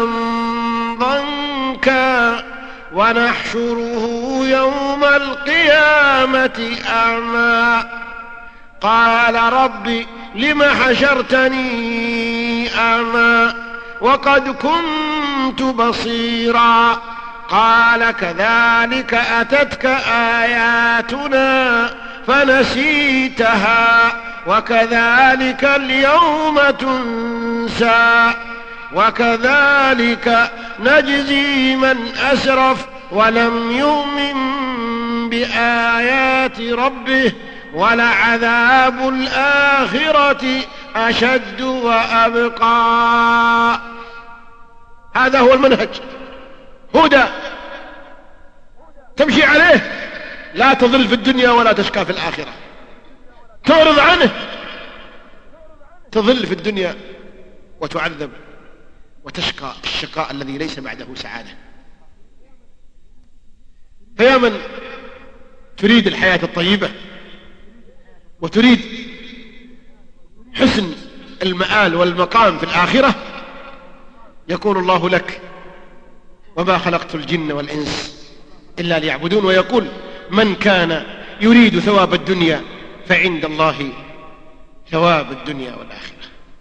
ضنكا ونحشره يوم القيامة أعمى. قال: رب لم حشرتني أعمى وقد كنت بصيرا. قال: كذلك أتتك آياتنا فنسيتها وكذلك اليوم تنسى. وكذلك نجزي من أسرف ولم يؤمن بآيات ربه ولعذاب الآخرة أشد وأبقى. هذا هو المنهج، هدى تمشي عليه، لا تضل في الدنيا ولا تشقى في الآخرة. تعرض عنه تضل في الدنيا وتعذب وتشقى الشقاء الذي ليس بعده سعادة. فيا من تريد الحياة الطيبة وتريد حسن المآل والمقام في الآخرة، يقول الله لك: وما خلقت الجن والإنس إلا ليعبدون. ويقول: من كان يريد ثواب الدنيا فعند الله ثواب الدنيا والآخرة.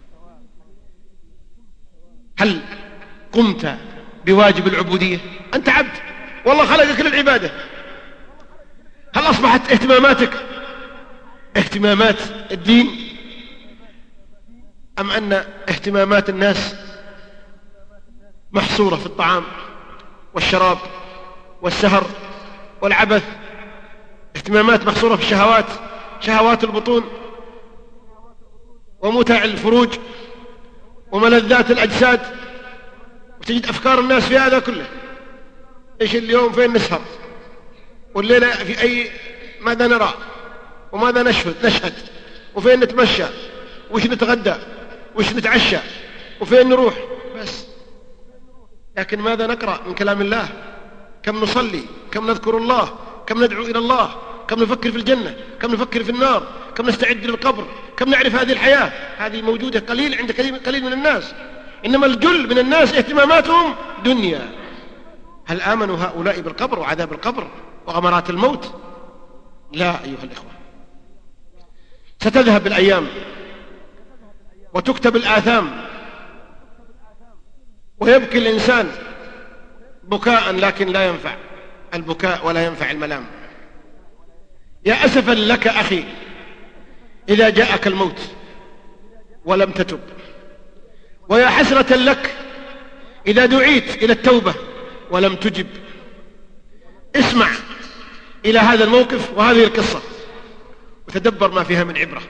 هل قمت بواجب العبودية؟ أنت عبد، والله خلقك للعبادة. هل أصبحت اهتماماتك اهتمامات الدين، أم أن اهتمامات الناس محصورة في الطعام والشراب والسهر والعبث؟ اهتمامات محصورة في الشهوات، شهوات البطون ومتع الفروج وملذات الأجساد، وتجد أفكار الناس في هذا كله. إيش اليوم فين نسهر، والليلة في أي ماذا نرى وماذا نشهد، وفين نتمشى، وش نتغدى، وش نتعشى، وفين نروح، بس. لكن ماذا نقرأ من كلام الله؟ كم نصلي، كم نذكر الله، كم ندعو إلى الله، كم نفكر في الجنة، كم نفكر في النار، كم نستعد للقبر، كم نعرف هذه الحياة. هذه موجودة قليل عند قليل من الناس، إنما الجل من الناس اهتماماتهم دنيا. هل آمنوا هؤلاء بالقبر وعذاب القبر وغمرات الموت؟ لا أيها الإخوة. ستذهب الأيام وتكتب الآثام ويبكي الإنسان بكاء لكن لا ينفع البكاء ولا ينفع الملام. يا أسفا لك أخي إذا جاءك الموت ولم تتب، ويا حسرة لك إذا دعيت إلى التوبة ولم تجب. اسمع إلى هذا الموقف وهذه القصة وتدبر ما فيها من عبرة.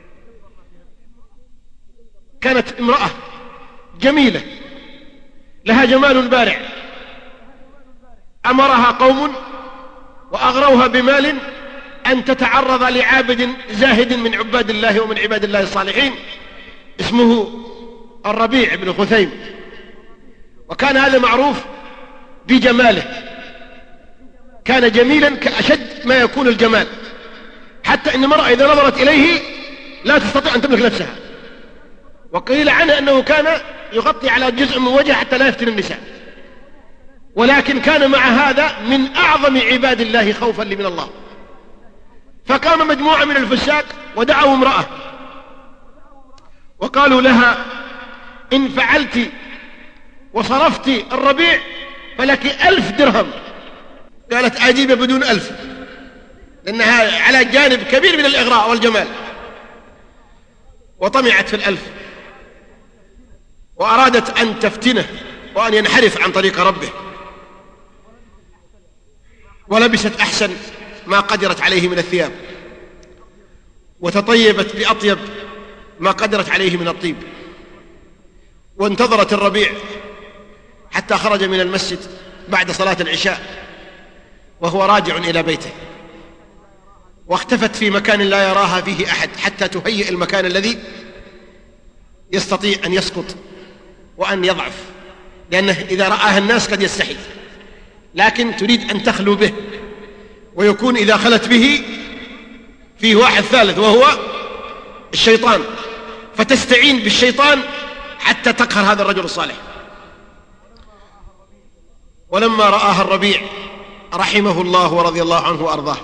كانت امرأة جميلة لها جمال بارع، أمرها قوم وأغروها بمال أن تتعرض لعابد زاهد من عباد الله ومن عباد الله الصالحين اسمه الربيع بن خثيم. وكان هذا معروف بجماله، كان جميلا كأشد ما يكون الجمال، حتى إن المرأة إذا نظرت إليه لا تستطيع أن تملك نفسها. وقيل عنه أنه كان يغطي على جزء من وجهه حتى لا يفتن النساء، ولكن كان مع هذا من أعظم عباد الله خوفا من الله. فقام مجموعة من الفساق ودعوا امرأة وقالوا لها: إن فعلت وصرفت الربيع فلك 1000 درهم. قالت: أجيب بدون 1000، لأنها على جانب كبير من الإغراء والجمال. وطمعت في 1000 وأرادت أن تفتنه وأن ينحرف عن طريق ربه، ولبست أحسن ما قدرت عليه من الثياب، وتطيبت بأطيب ما قدرت عليه من الطيب، وانتظرت الربيع حتى خرج من المسجد بعد صلاة العشاء وهو راجع إلى بيته، واختفت في مكان لا يراها فيه أحد حتى تهيئ المكان الذي يستطيع أن يسقط وأن يضعف، لأنه إذا رآها الناس قد يستحي، لكن تريد أن تخلو به، ويكون إذا خلت به فيه واحد ثالث وهو الشيطان، فتستعين بالشيطان حتى تقهر هذا الرجل الصالح. ولما رآها الربيع رحمه الله ورضي الله عنه وأرضاه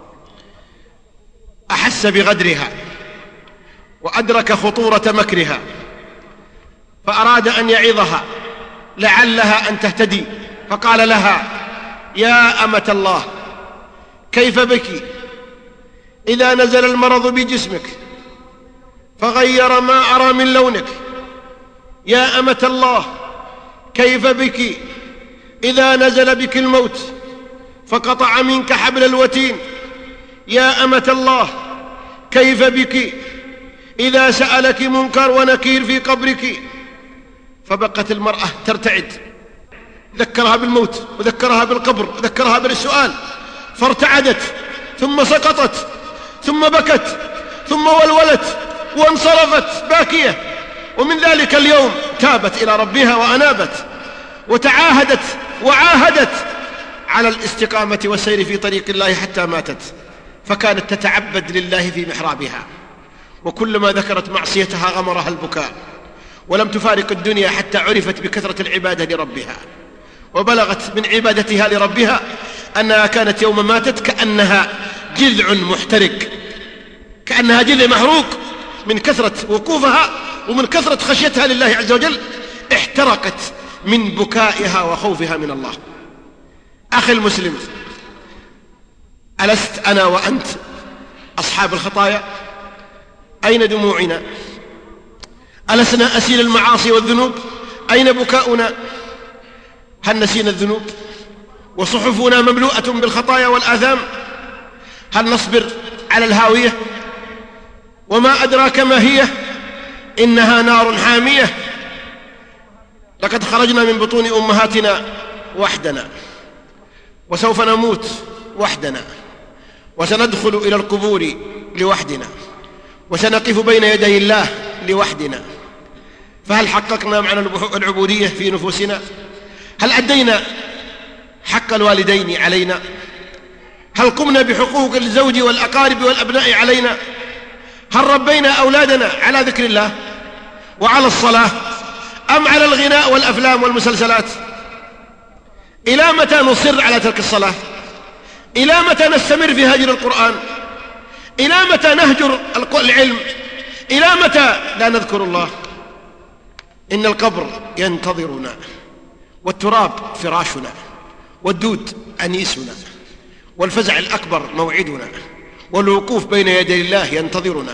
أحس بغدرها وأدرك خطورة مكرها، فأراد أن يعظها لعلها أن تهتدي، فقال لها: يا أمة الله، كيف بك إذا نزل المرض بجسمك فغير ما أرى من لونك يا أمة الله كيف بك إذا نزل بك الموت فقطع منك حبل الوتين؟ يا أمة الله كيف بك إذا سألك منكر ونكير في قبرك؟ فبقت المرأة ترتعد، ذكرها بالموت وذكرها بالقبر وذكرها بالسؤال، فارتعدت ثم سقطت ثم بكت ثم ولولت وانصرفت باكية. ومن ذلك اليوم تابت إلى ربها وأنابت وتعاهدت وعاهدت على الاستقامة والسير في طريق الله حتى ماتت، فكانت تتعبد لله في محرابها، وكلما ذكرت معصيتها غمرها البكاء، ولم تفارق الدنيا حتى عرفت بكثرة العبادة لربها، وبلغت من عبادتها لربها أنها كانت يوم ماتت كأنها جذع محترق، كأنها جذع محروق من كثرة وقوفها ومن كثرة خشيتها لله عز وجل، احترقت من بكائها وخوفها من الله. أخي المسلم، ألست أنا وأنت أصحاب الخطايا؟ أين دموعنا؟ ألسنا أسيل المعاصي والذنوب؟ أين بكاؤنا؟ هل نسينا الذنوب وصحفنا مملوءة بالخطايا والآثام؟ هل نصبر على الهاوية؟ وما أدراك ما هي؟ إنها نار حامية. لقد خرجنا من بطون أمهاتنا وحدنا، وسوف نموت وحدنا، وسندخل إلى القبور لوحدنا، وسنقف بين يدي الله لوحدنا. فهل حققنا معنى العبودية في نفوسنا؟ هل أدينا حق الوالدين علينا؟ هل قمنا بحقوق الزوج والأقارب والأبناء علينا؟ هل ربينا أولادنا على ذكر الله وعلى الصلاة، أم على الغناء والأفلام والمسلسلات؟ إلى متى نصر على ترك الصلاة؟ إلى متى نستمر في هجر القرآن؟ إلى متى نهجر العلم؟ إلى متى لا نذكر الله؟ إن القبر ينتظرنا، والتراب فراشنا، والدود أنيسنا، والفزع الأكبر موعدنا، والوقوف بين يدي الله ينتظرنا.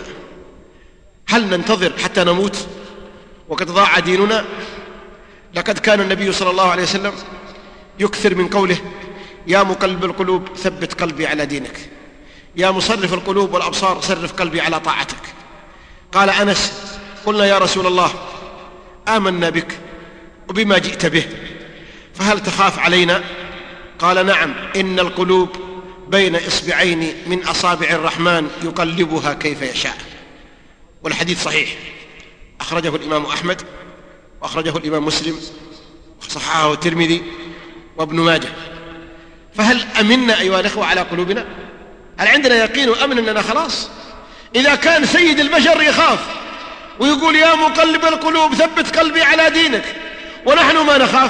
هل ننتظر حتى نموت وقد ضاع ديننا؟ لقد كان النبي صلى الله عليه وسلم يكثر من قوله: يا مقلب القلوب ثبت قلبي على دينك، يا مصرف القلوب والأبصار صرف قلبي على طاعتك. قال أنس: قلنا يا رسول الله آمنا بك وبما جئت به، فهل تخاف علينا؟ قال: نعم، إن القلوب بين إصبعين من أصابع الرحمن يقلبها كيف يشاء. والحديث صحيح، أخرجه الإمام أحمد وأخرجه الإمام مسلم وصححه الترمذي وابن ماجه. فهل أمنا أيها الأخوة على قلوبنا؟ هل عندنا يقين وأمن أننا خلاص؟ إذا كان سيد البشر يخاف ويقول: يا مقلب القلوب ثبت قلبي على دينك، ونحن ما نخاف؟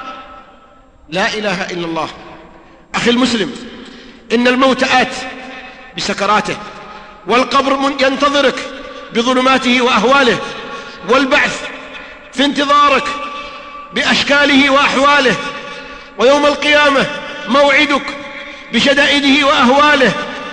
لا إله إلا الله. أخي المسلم، إن الموت آت بسكراته، والقبر ينتظرك بظلماته وأهواله، والبعث في انتظارك بأشكاله وأحواله، ويوم القيامة موعدك بشدائده وأهواله.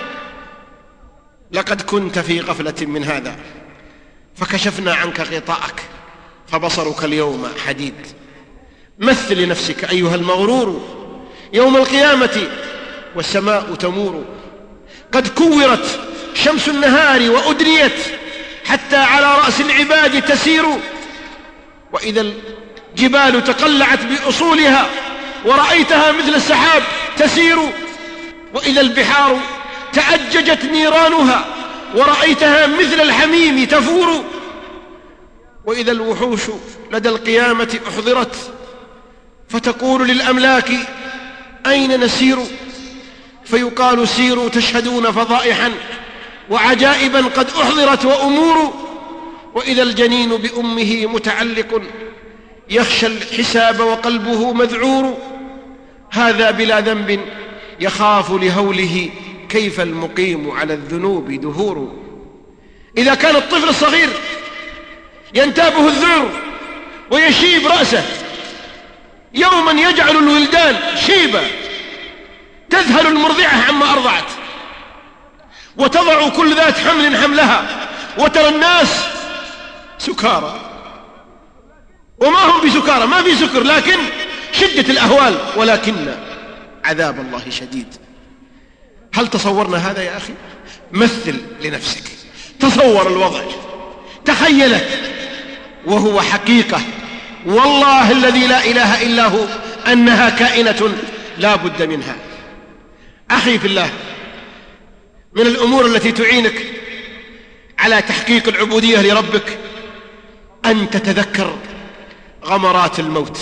لقد كنت في غفلة من هذا فكشفنا عنك غطاءك فبصرك اليوم حديد. مثل لنفسك أيها المغرور يوم القيامة والسماء تمور، قد كورت شمس النهار وأدنيت حتى على رأس العباد تسير، وإذا الجبال تقلعت بأصولها ورأيتها مثل السحاب تسير، وإذا البحار تأججت نيرانها ورأيتها مثل الحميم تفور، وإذا الوحوش لدى القيامة أحضرت فتقول للأملاك: أين نسير؟ فيقال: سيروا تشهدون فضائحا وعجائبا قد أحضرت وأمور، وإذا الجنين بأمه متعلق يخشى الحساب وقلبه مذعور، هذا بلا ذنب يخاف لهوله كيف المقيم على الذنوب دهور. إذا كان الطفل الصغير ينتابه الذعر ويشيب رأسه، يوما يجعل الولدان شيبة تذهل المرضعة عما أرضعت، وتضع كل ذات حمل حملها، وترى الناس سكارى وما هم بسكارى، ما في سكر، لكن شدة الأهوال، ولكن عذاب الله شديد. هل تصورنا هذا يا أخي؟ مثل لنفسك، تصور الوضع، تخيله، وهو حقيقة والله الذي لا إله إلا هو أنها كائنة لا بد منها. أخي في الله، من الأمور التي تعينك على تحقيق العبودية لربك أن تتذكر غمرات الموت.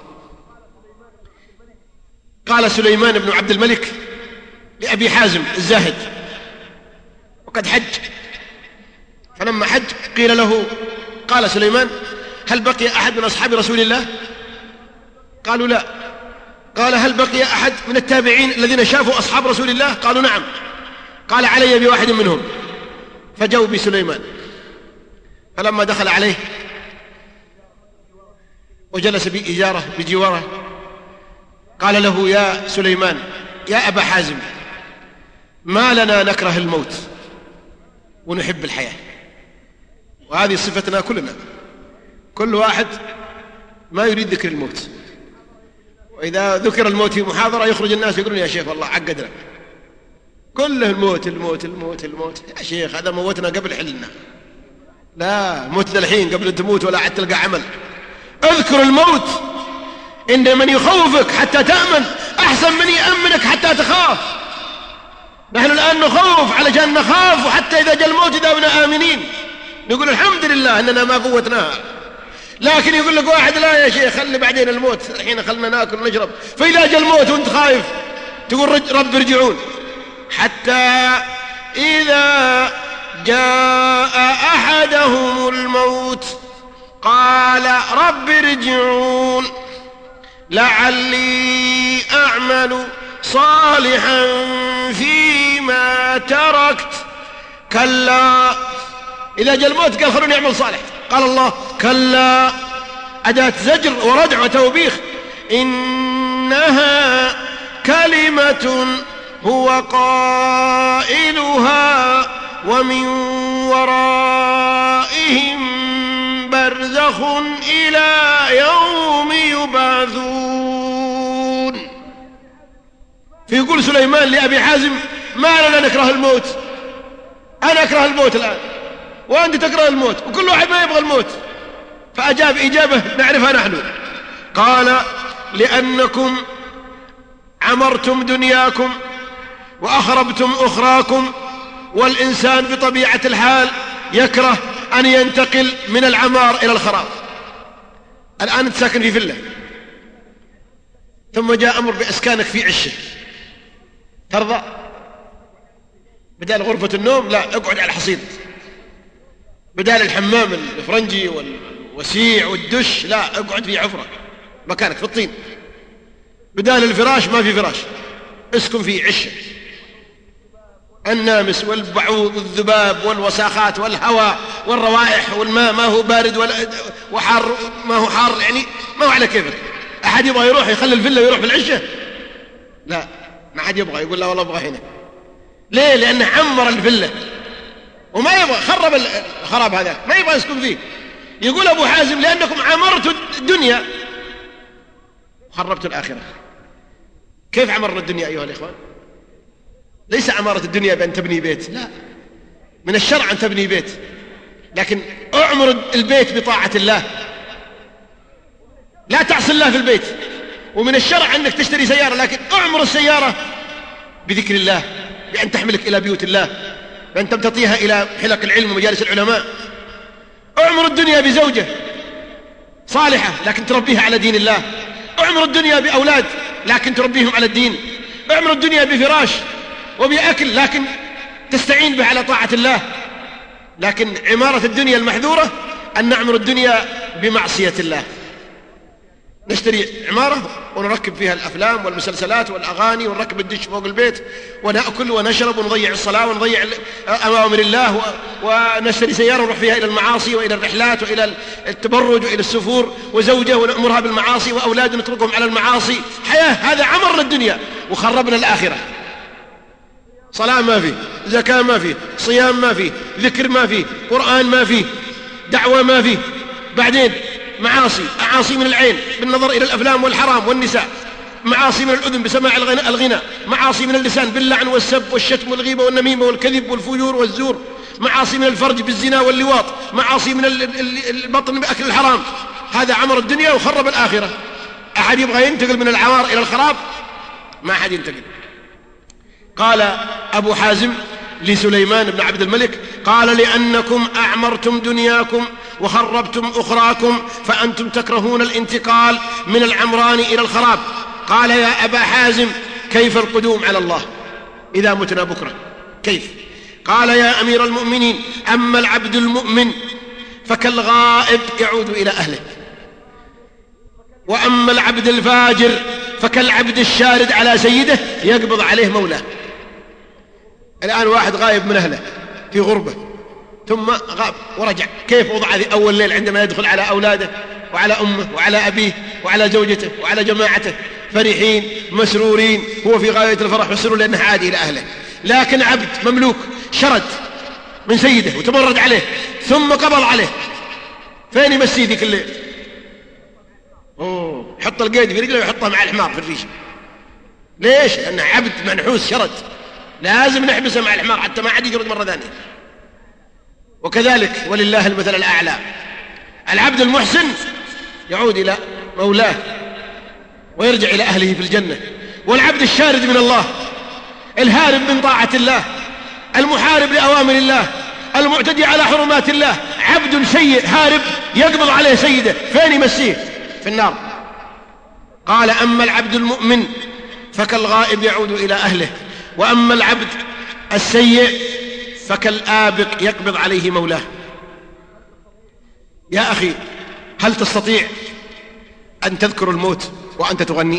قال سليمان بن عبد الملك لأبي حازم الزاهد وقد حج، فلما حج قيل له، قال سليمان: هل بقي أحد من أصحاب رسول الله؟ قالوا لا. قال: هل بقي أحد من التابعين الذين شافوا أصحاب رسول الله؟ قالوا نعم. قال: علي بواحد منهم. فجاءوا بسليمان، فلما دخل عليه وجلس بجواره قال له: يا سليمان، يا أبا حازم، ما لنا نكره الموت ونحب الحياة. وهذه صفتنا كلنا، كل واحد ما يريد ذكر الموت، وإذا ذكر الموت في محاضرة يخرج الناس يقولون: يا شيخ والله عقدنا، كله الموت الموت الموت الموت. يا شيخ هذا موتنا قبل حلنا، لا موتنا الحين قبل أن تموت ولا عاد تلقى عمل. اذكر الموت، إن من يخوفك حتى تأمن أحسن من يأمنك حتى تخاف. نحن الآن نخوف علشان نخاف، وحتى إذا جاء الموت داونا آمنين نقول الحمد لله أننا ما قوتناها. لكن يقول لك واحد: لا يا شيخ خلي بعدين الموت، الحين خلنا ناكل ونشرب. فإذا جاء الموت وانت خايف تقول: رب ارجعون. حتى إذا جاء أحدهم الموت قال: رب ارجعون لعلي أعمل صالحا فيما تركت. كلا. إذا جاء الموت قال: خلوني أعمل صالح. قال الله: كلا، أداة زجر وردع وتوبيخ. إنها كلمة هو قائلها ومن ورائهم برزخ إلى يوم يبعثون. فيقول سليمان لأبي حازم: ما لنا نكره الموت، أنا أكره الموت الآن وأنت تكره الموت، وكل واحد ما يبغى الموت. فأجاب إجابة نعرفها نحن، قال: لأنكم عمرتم دنياكم وأخربتم أخراكم، والإنسان بطبيعة الحال يكره أن ينتقل من العمار إلى الخراب. الآن أنت ساكن في فيلا، ثم جاء أمر بإسكانك في عشة، ترضى؟ بدال غرفة النوم لا، اقعد على الحصيد. بدال الحمام الفرنجي والوسيع والدش لا، اقعد في عفرة مكانك في الطين. بدال الفراش ما في فراش، اسكن في عشة. النامس والبعوض والذباب والوساخات والهواء والروائح والماء ما هو بارد وحار ما هو حار، يعني ما هو على كيفك. أحد يبغى يروح يخلي الفيلا ويروح في العشة؟ لا، ما حد يبغى، يقول لا والله أبغى هنا. ليه؟ لأنه عمر الفيلا وما يبغى، خرب الخراب هذا، ما يبغى يسكن فيه. يقول أبو حازم: لأنكم عمرتوا الدنيا وخربتوا الآخرة. كيف عمرنا الدنيا أيها الإخوان؟ ليس عمارة الدنيا بأن تبني بيت، لا، من الشرع أن تبني بيت، لكن أعمر البيت بطاعة الله، لا تعصي الله في البيت. ومن الشرع أنك تشتري سيارة، لكن أعمر السيارة بذكر الله، بأن تحملك إلى بيوت الله، بأن تمتطيها إلى حلق العلم ومجالس العلماء. أعمر الدنيا بزوجة صالحة لكن تربيها على دين الله. أعمر الدنيا بأولاد لكن تربيهم على الدين. أعمر الدنيا بفراش وبأكل لكن تستعين به على طاعة الله. لكن عمارة الدنيا المحذورة أن نعمر الدنيا بمعصية الله، نشتري عمارة ونركب فيها الأفلام والمسلسلات والأغاني، ونركب الدش فوق البيت، ونأكل ونشرب ونضيع الصلاة ونضيع أوامر الله، ونشتري سيارة ونروح فيها إلى المعاصي وإلى الرحلات وإلى التبرج وإلى السفور، وزوجة ونأمرها بالمعاصي، وأولاد نتركهم على المعاصي. حياة، هذا عمرنا الدنيا وخربنا الآخرة. صلاة ما فيه، زكاة ما فيه، صيام ما فيه، ذكر ما فيه، قرآن ما فيه، دعوة ما فيه. بعدين معاصي، أعاصي من العين بالنظر إلى الأفلام والحرام والنساء، معاصي من الأذن بسماع الغناء، معاصي من اللسان باللعن والسب والشتم والغيبة والنميمة والكذب والفجور والزور، معاصي من الفرج بالزنا واللواط، معاصي من البطن بأكل الحرام. هذا عمر الدنيا وخرب الآخرة. أحد يبغى ينتقل من العمار إلى الخراب؟ ما أحد ينتقل. قال أبو حازم لسليمان بن عبد الملك قال لأنكم أعمرتم دنياكم وخربتم أخراكم فأنتم تكرهون الانتقال من العمران إلى الخراب. قال يا أبا حازم كيف القدوم على الله إذا متنا بكرة؟ كيف؟ قال يا أمير المؤمنين أما العبد المؤمن فكالغائب يعود إلى أهله، وأما العبد الفاجر فكالعبد الشارد على سيده يقبض عليه مولاه. الآن واحد غايب من أهله في غربة ثم غاب ورجع، كيف وضع أول ليل عندما يدخل على أولاده وعلى أمه وعلى أبيه وعلى زوجته وعلى جماعته فرحين مسرورين، هو في غاية الفرح والسرور لأنه عاد إلى أهله. لكن عبد مملوك شرد من سيده وتمرد عليه ثم قبض عليه، فين يمسيه ذيك الليل؟ يحط القيد في رجله ويحطه مع الحمار في الريش. ليش؟ لأنه عبد منحوس شرد، لازم نحبسه مع الحمار حتى ما عاد يجرد مرة ثانية. وكذلك ولله المثل الأعلى، العبد المحسن يعود إلى مولاه ويرجع إلى أهله في الجنة، والعبد الشارد من الله الهارب من طاعة الله المحارب لأوامر الله المعتدي على حرمات الله عبد سيء هارب يقبض عليه سيده، فين يمسيه؟ في النار. قال أما العبد المؤمن فكالغائب يعود إلى أهله، وأما العبد السيء فكالآبق يقبض عليه مولاه. يا أخي هل تستطيع أن تذكر الموت وأنت تغني،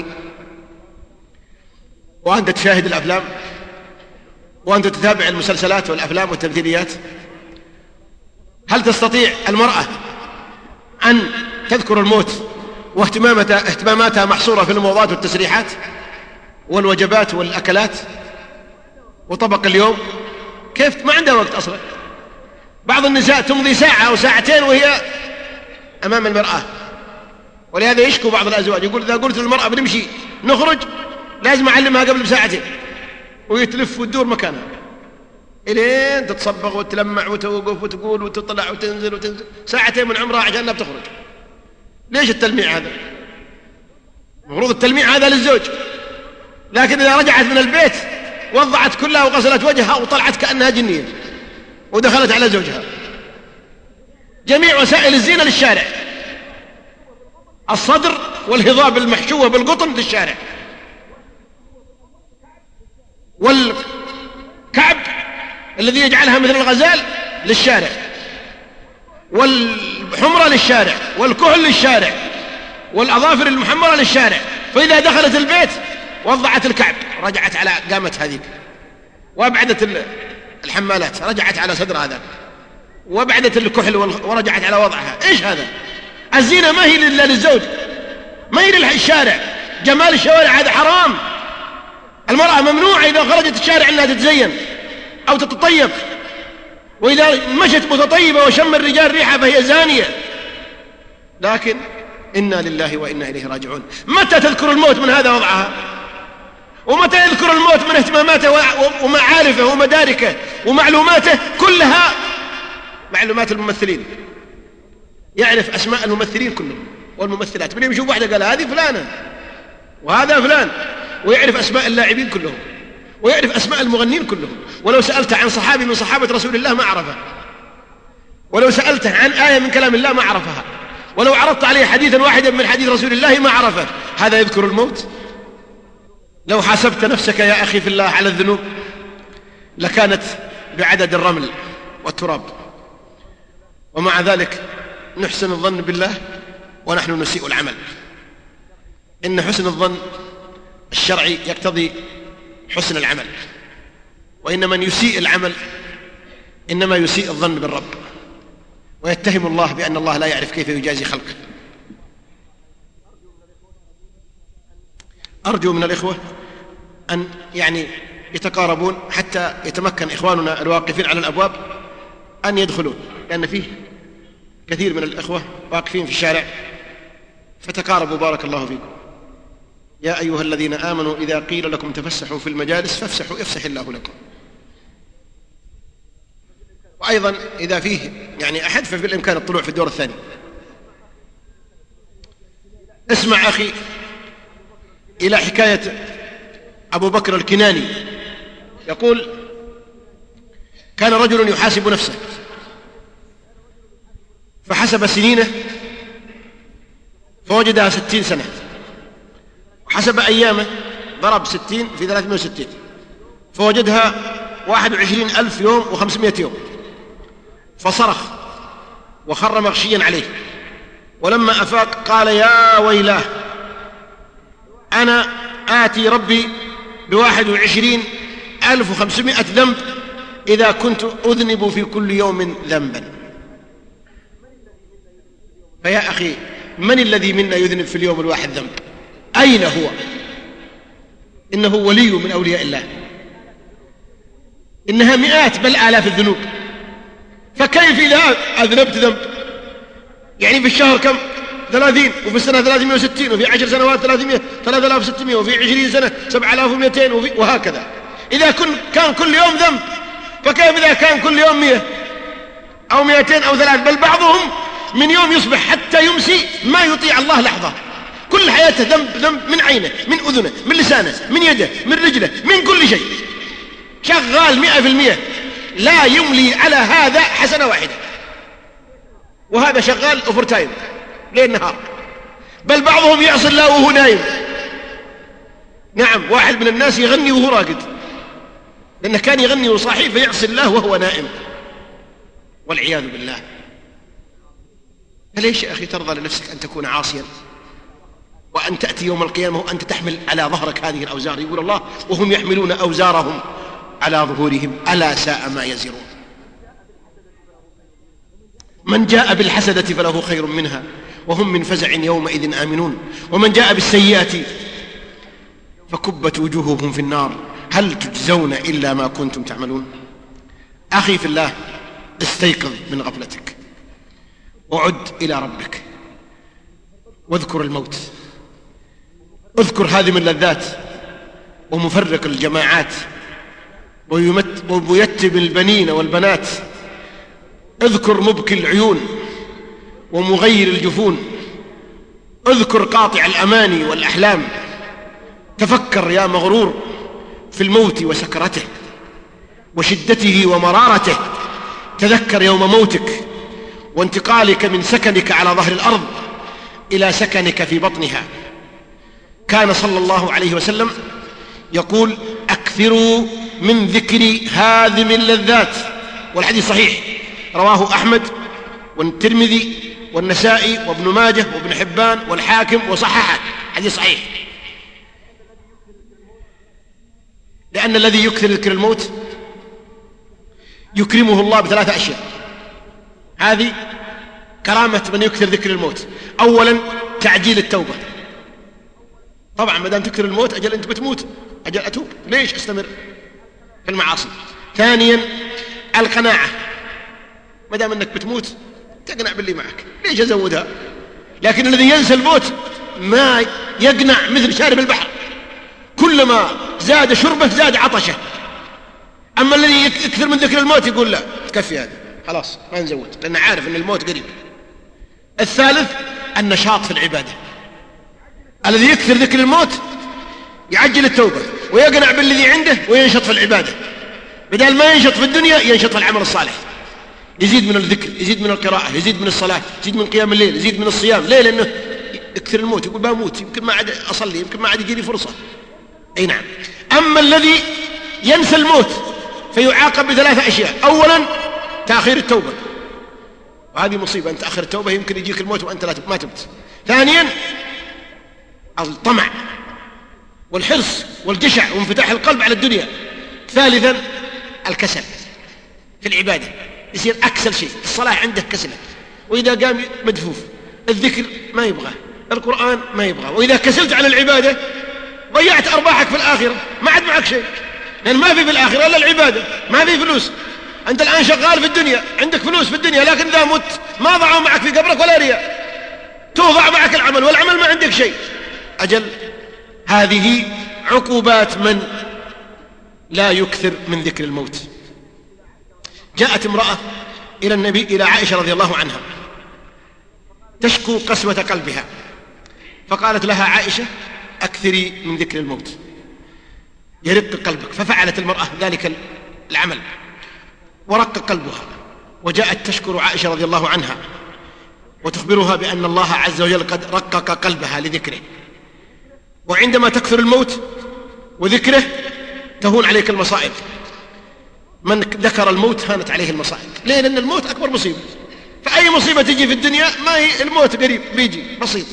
وأنت تشاهد الأفلام، وأنت تتابع المسلسلات والأفلام والتمثيليات؟ هل تستطيع المرأة أن تذكر الموت واهتماماتها محصورة في الموضات والتسريحات والوجبات والأكلات وطبق اليوم؟ كيف ما عندها وقت أصلا؟ بعض النساء تمضي ساعة أو ساعتين وهي أمام المرآة، ولهذا يشكو بعض الأزواج يقول إذا قلت للمرأة بنمشي نخرج لازم أعلمها قبل بساعتين، ويتلف وتدور مكانها إلين تتصبغ وتلمع وتوقف وتقول وتطلع وتنزل ساعتين من عمرها عشانها بتخرج. ليش التلميع هذا؟ المفروض التلميع هذا للزوج، لكن إذا رجعت من البيت وضعت كلها وغسلت وجهها وطلعت كأنها جنية ودخلت على زوجها. جميع وسائل الزينة للشارع، الصدر والهضاب المحشوة بالقطن للشارع، والكعب الذي يجعلها مثل الغزال للشارع، والحمرة للشارع، والكحل للشارع، والأظافر المحمرة للشارع. فإذا دخلت البيت وضعت الكعب رجعت على قامت هذيك، وابعدت الحمالات رجعت على صدر هذا، وابعدت الكحل ورجعت على وضعها. ايش هذا؟ الزينة ما هي إلا للزوج، ما هي للشارع. جمال الشوارع هذا حرام. المرأة ممنوع إذا خرجت الشارع أنها تتزين أو تتطيب، وإذا مشت متطيبة وشم الرجال ريحة فهي زانية. لكن إنا لله وإنا إليه راجعون. متى تذكر الموت من هذا وضعها؟ ومتى يذكر الموت من اهتماماته ومعارفه ومداركه ومعلوماته؟ كلها معلومات الممثلين، يعرف أسماء الممثلين كلهم والممثلات، من يشوف واحدة قال هذه فلانة وهذا فلان، ويعرف أسماء اللاعبين كلهم، ويعرف أسماء المغنين كلهم. ولو سألته عن صحابي من صحابة رسول الله ما عرفه، ولو سألته عن آية من كلام الله ما عرفها، ولو عرضت عليه حديثا واحدا من حديث رسول الله ما عرفه. هذا يذكر الموت؟ لو حاسبت نفسك يا أخي في الله على الذنوب لكانت بعدد الرمل والتراب، ومع ذلك نحسن الظن بالله ونحن نسيء العمل. إن حسن الظن الشرعي يقتضي حسن العمل، وإن من يسيء العمل إنما يسيء الظن بالرب، ويتهم الله بأن الله لا يعرف كيف يجازي خلقه. أرجو من الإخوة أن يتقاربون حتى يتمكن إخواننا الواقفين على الأبواب أن يدخلون، لأن فيه كثير من الإخوة واقفين في الشارع فتقاربوا بارك الله فيكم. يا أيها الذين آمنوا إذا قيل لكم تفسحوا في المجالس فافسحوا يفسح الله لكم. وأيضا إذا فيه يعني أحد ففي الإمكان الطلوع في الدور الثاني. اسمع أخي إلى حكاية أبو بكر الكناني، يقول: كان رجل يحاسب نفسه فحسب سنينه فوجدها 60 سنة، وحسب أيامه ضرب 60 في 360 فوجدها 21,000 يوم و500 يوم، فصرخ وخر مغشيا عليه، ولما أفاق قال: يا ويلاه، أنا آتي ربي ب21,500 ذنب إذا كنت أذنب في كل يوم ذنبا. فيا أخي، من الذي منا يذنب في اليوم الواحد ذنب؟ أين هو؟ إنه ولي من أولياء الله، إنها مئات بل آلاف الذنوب، فكيف إذا أذنبت ذنب؟ يعني في الشهر كم؟ 30، وفي السنة 360، وفي 10 سنوات 300 3600، وفي 20 سنة 7200، وهكذا. إذا كان كل يوم ذنب، فكيف إذا كان كل يوم 100 أو 200 أو 3؟ بل بعضهم من يوم يصبح حتى يمسي ما يطيع الله لحظة، كل حياته ذنب، من عينه، من أذنه، من لسانه، من يده، من رجله، من كل شيء، شغال 100%، لا يملي على هذا حسنة واحدة، وهذا شغال أوفر تايم ليل نهار. بل بعضهم يعصي الله وهو نايم. نعم، واحد من الناس يغني وهو راقد، لأنه كان يغني وصاحي فيعصي الله وهو نائم، والعياذ بالله. فليش يا أخي ترضى لنفسك أن تكون عاصيا وأن تأتي يوم القيامة وأنت تحمل على ظهرك هذه الأوزار؟ يقول الله: وهم يحملون أوزارهم على ظهورهم ألا ساء ما يزرون. من جاء بالحسنة فله خير منها وهم من فزع يومئذ آمنون، ومن جاء بالسيئة فكبت وجوههم في النار هل تجزون إلا ما كنتم تعملون. أخي في الله، استيقظ من غفلتك وعد إلى ربك واذكر الموت، اذكر هادم اللذات ومفرق الجماعات وميتب البنين والبنات، اذكر مبكي العيون ومغير الجفون، اذكر قاطع الأماني والأحلام، تفكر يا مغرور في الموت وسكرته وشدته ومرارته، تذكر يوم موتك وانتقالك من سكنك على ظهر الأرض إلى سكنك في بطنها. كان صلى الله عليه وسلم يقول: أكثروا من ذكر هادم اللذات، والحديث صحيح، رواه أحمد والترمذي والنسائي وابن ماجه وابن حبان والحاكم وصححه، حديث صحيح. لأن الذي يكثر ذكر الموت يكرمه الله ب3 أشياء، هذه كرامة من يكثر ذكر الموت. أولا تعجيل التوبة، طبعا ما دام تكثر الموت أجل أنت بتموت، أجل أتوب، ليش أستمر في المعاصي. ثانيا القناعة، ما دام أنك بتموت تقنع باللي معك، ليش أزودها؟ لكن الذي ينسى الموت ما يقنع مثل شارب البحر، كلما زاد شربه زاد عطشه. أما الذي يكثر من ذكر الموت يقول: لا تكفي هذا، خلاص ما نزود، لأنه عارف أن الموت قريب. الثالث النشاط في العبادة، الذي يكثر ذكر الموت يعجل التوبة ويقنع بالذي عنده وينشط في العبادة، بدل ما ينشط في الدنيا ينشط في العمل الصالح، يزيد من الذكر، يزيد من القراءة، يزيد من الصلاة، يزيد من قيام الليل، يزيد من الصيام. ليه؟ لأنه يكثر الموت، يقول بموت، يمكن ما عاد أصلي، يمكن ما عاد يجيني فرصة. أي نعم. أما الذي ينسى الموت فيعاقب ب3 أشياء. أولا تأخير التوبة، وهذه مصيبة، أن تأخر التوبة يمكن يجيك الموت وأنت ما تبت. ثانيا الطمع والحرص والجشع وانفتاح القلب على الدنيا. ثالثا الكسل في العبادة، يصير أكسل شيء، الصلاة عنده كسلة، وإذا قام مدفوف، الذكر ما يبغى، القرآن ما يبغى، وإذا كسلت على العبادة ضيعت أرباحك في الآخرة، ما عاد معك شيء، لأن ما في الآخرة إلا العبادة، ما في فلوس. أنت الآن شغال في الدنيا، عندك فلوس في الدنيا، لكن إذا مت ما ضعوا معك في قبرك ولا ريال، توضع معك العمل والعمل ما عندك شيء. أجل هذه عقوبات من لا يكثر من ذكر الموت. جاءت امرأة إلى النبي إلى عائشة رضي الله عنها تشكو قسوة قلبها، فقالت لها عائشة أكثري من ذكر الموت يرق قلبك. ففعلت المرأة ذلك العمل ورق قلبها، وجاءت تشكر عائشة رضي الله عنها وتخبرها بأن الله عز وجل قد رقق قلبها لذكره. وعندما تكثر الموت وذكره تهون عليك المصائب. من ذكر الموت هانت عليه المصائب. ليه؟ لأن الموت أكبر مصيبة. فأي مصيبة تجي في الدنيا ما هي الموت قريب بيجي بسيط.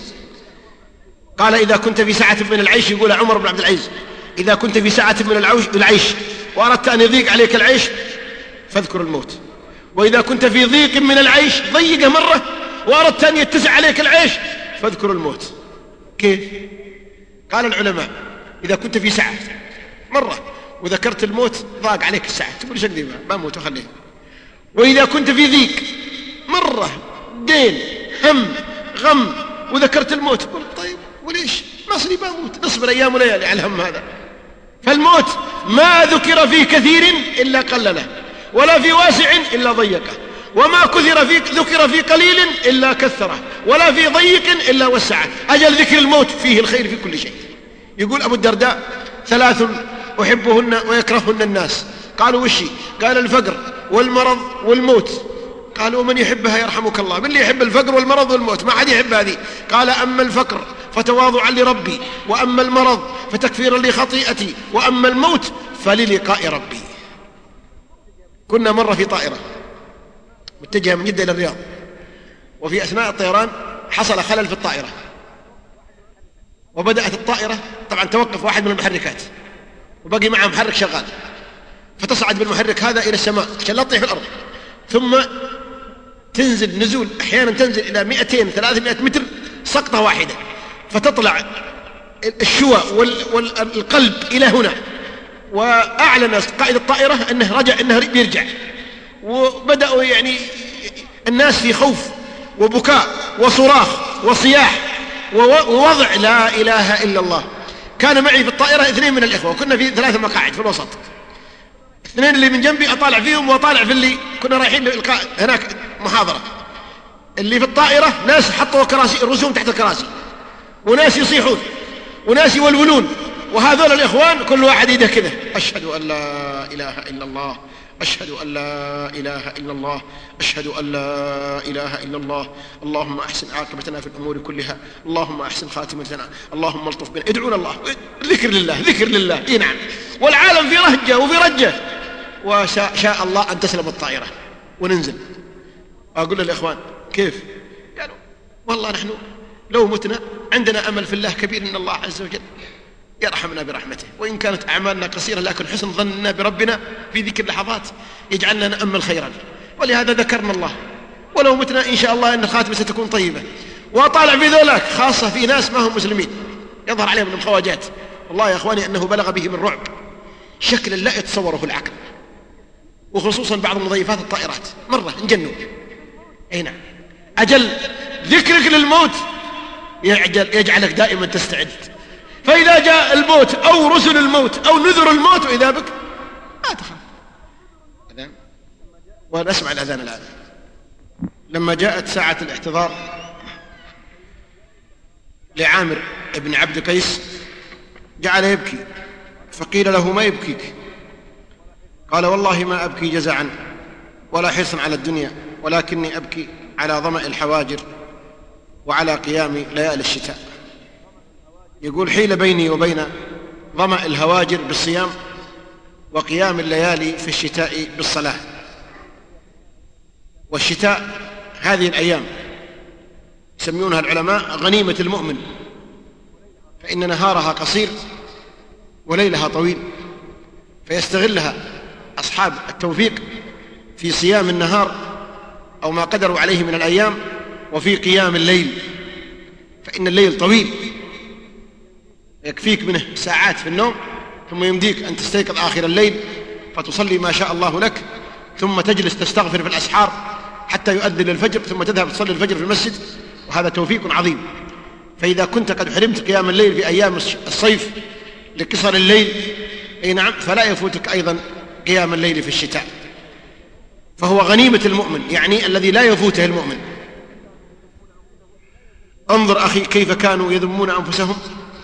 قال إذا كنت في ساعة من العيش، يقول عمر بن عبد العزيز، إذا كنت في ساعة من العيش وأردت أن يضيق عليك العيش فاذكر الموت، وإذا كنت في ضيق من العيش ضيقه مرة وأردت أن يتسع عليك العيش فاذكر الموت. كيف؟ قال العلماء إذا كنت في ساعة مرة وذكرت الموت ضاق عليك الساعة، تقول ايش اقدر بموت وخليه. وإذا كنت في ضيق مرة دين هم غم وذكرت الموت تقول طيب وليش ما صلي بموت، نصبر أيام وليالي على الهم هذا. فالموت ما ذكر في كثير إلا قلله، ولا في واسع إلا ضيقه، وما ذكر في قليل إلا كثره، ولا في ضيق إلا وسعه. أجل ذكر الموت فيه الخير في كل شيء. يقول أبو الدرداء ثلاث أحبهن ويكرههن الناس. قالوا وشي؟ قال الفقر والمرض والموت. قالوا ومن يحبها يرحمك الله؟ من اللي يحب الفقر والمرض والموت؟ ما حد يحب هذه. قال أما الفقر فتواضعا لربي، وأما المرض فتكفيرا لخطيئتي، وأما الموت فللقاء ربي. كنا مرة في طائرة متجهة من جدة إلى الرياض، وفي أثناء الطيران حصل خلل في الطائرة، وبدأت الطائرة طبعا توقف واحد من المحركات وبقي معه محرك شغال، فتصعد بالمحرك هذا إلى السماء عشان لا تطيح في الأرض، ثم تنزل نزول أحيانا تنزل إلى 200-300 متر سقطة واحدة، فتطلع الشوى والقلب إلى هنا. وأعلن قائد الطائرة أنه بيرجع، وبدأوا يعني الناس في خوف وبكاء وصراخ وصياح ووضع لا إله إلا الله. كان معي في الطائرة 2 من الإخوة، وكنا في 3 مقاعد في الوسط، 2 اللي من جنبي أطالع فيهم وأطالع في اللي كنا رايحين لإلقاء هناك محاضرة. اللي في الطائرة ناس حطوا كراسي الرسوم تحت الكراسي، وناس يصيحون وناس يولولون، وهذول الإخوان كل واحد يده كذا أشهد أن لا إله إلا الله، أشهد أن لا إله إلا الله، أشهد أن لا إله إلا الله، اللهم أحسن عاقبتنا في الأمور كلها، اللهم أحسن خاتمتنا، اللهم الطف بنا. ادعون الله، ذكر لله ذكر لله. إيه نعم. والعالم في رهجة وفي رجة، وشاء الله أن تسلم الطائرة وننزل. أقول للإخوان كيف؟ قالوا والله نحن لو متنا عندنا أمل في الله كبير إن الله عز وجل يرحمنا برحمته، وإن كانت أعمالنا قصيرة لكن حسن ظننا بربنا في ذيك اللحظات يجعلنا نأمل خيرا، ولهذا ذكرنا الله. ولو متنا إن شاء الله أن الخاتمة ستكون طيبة. وطالع في ذولاك خاصة في ناس ما هم مسلمين يظهر عليهم من الخواجات، والله يا أخواني أنه بلغ بهم الرعب شكلا لا يتصوره العقل، وخصوصا بعض مضيفات الطائرات مرة انجنوا. أي نعم. أجل ذكرك للموت يجعلك دائما تستعد، فإذا جاء الموت أو رسل الموت أو نذر الموت وإذا بك ما تخاف. أذان، ونسمع الأذان الآن. لما جاءت ساعة الاحتضار لعامر ابن عبد قيس جعل يبكي، فقيل له ما يبكيك؟ قال والله ما أبكي جزعا ولا حرصا على الدنيا، ولكني أبكي على ظمأ الحواجر وعلى قيام ليالي الشتاء. يقول حيل بيني وبين ظمأ الهواجر بالصيام وقيام الليالي في الشتاء بالصلاة. والشتاء هذه الأيام يسمونها العلماء غنيمة المؤمن، فإن نهارها قصير وليلها طويل، فيستغلها أصحاب التوفيق في صيام النهار أو ما قدروا عليه من الأيام، وفي قيام الليل، فإن الليل طويل يكفيك منه ساعات في النوم، ثم يمديك أن تستيقظ آخر الليل فتصلي ما شاء الله لك، ثم تجلس تستغفر في الأسحار حتى يؤذن الفجر، ثم تذهب تصلي الفجر في المسجد، وهذا توفيق عظيم. فإذا كنت قد حرمت قيام الليل في أيام الصيف لقصر الليل، أي نعم، فلا يفوتك أيضا قيام الليل في الشتاء، فهو غنيمة المؤمن، يعني الذي لا يفوته المؤمن. انظر أخي كيف كانوا يذمون أنفسهم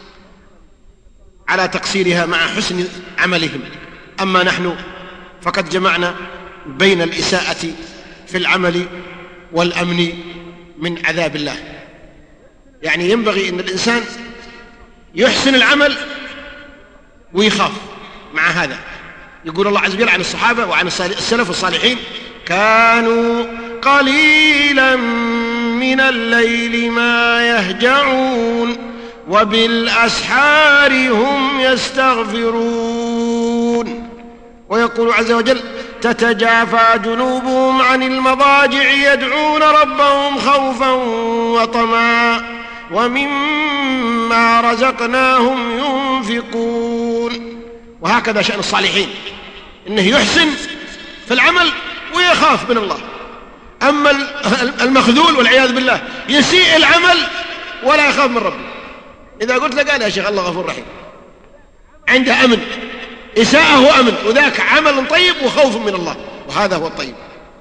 على تقصيرها مع حسن عملهم، أما نحن فقد جمعنا بين الإساءة في العمل والأمن من عذاب الله. يعني ينبغي أن الإنسان يحسن العمل ويخاف مع هذا. يقول الله عز وجل عن الصحابة وعن السلف الصالحين: كانوا قليلا من الليل ما يهجعون وبالأسحار هم يستغفرون. ويقول عز وجل: تتجافى جنوبهم عن المضاجع يدعون ربهم خوفا وطمعا ومما رزقناهم ينفقون. وهكذا شأن الصالحين، إنه يحسن في العمل ويخاف من الله. أما المخذول والعياذ بالله يسيء العمل ولا يخاف من ربه. إذا قلت لك قال يا شيخ الله غفور رحيم، عنده أمن، إساءة وأمن، وذاك عمل طيب وخوف من الله، وهذا هو الطيب.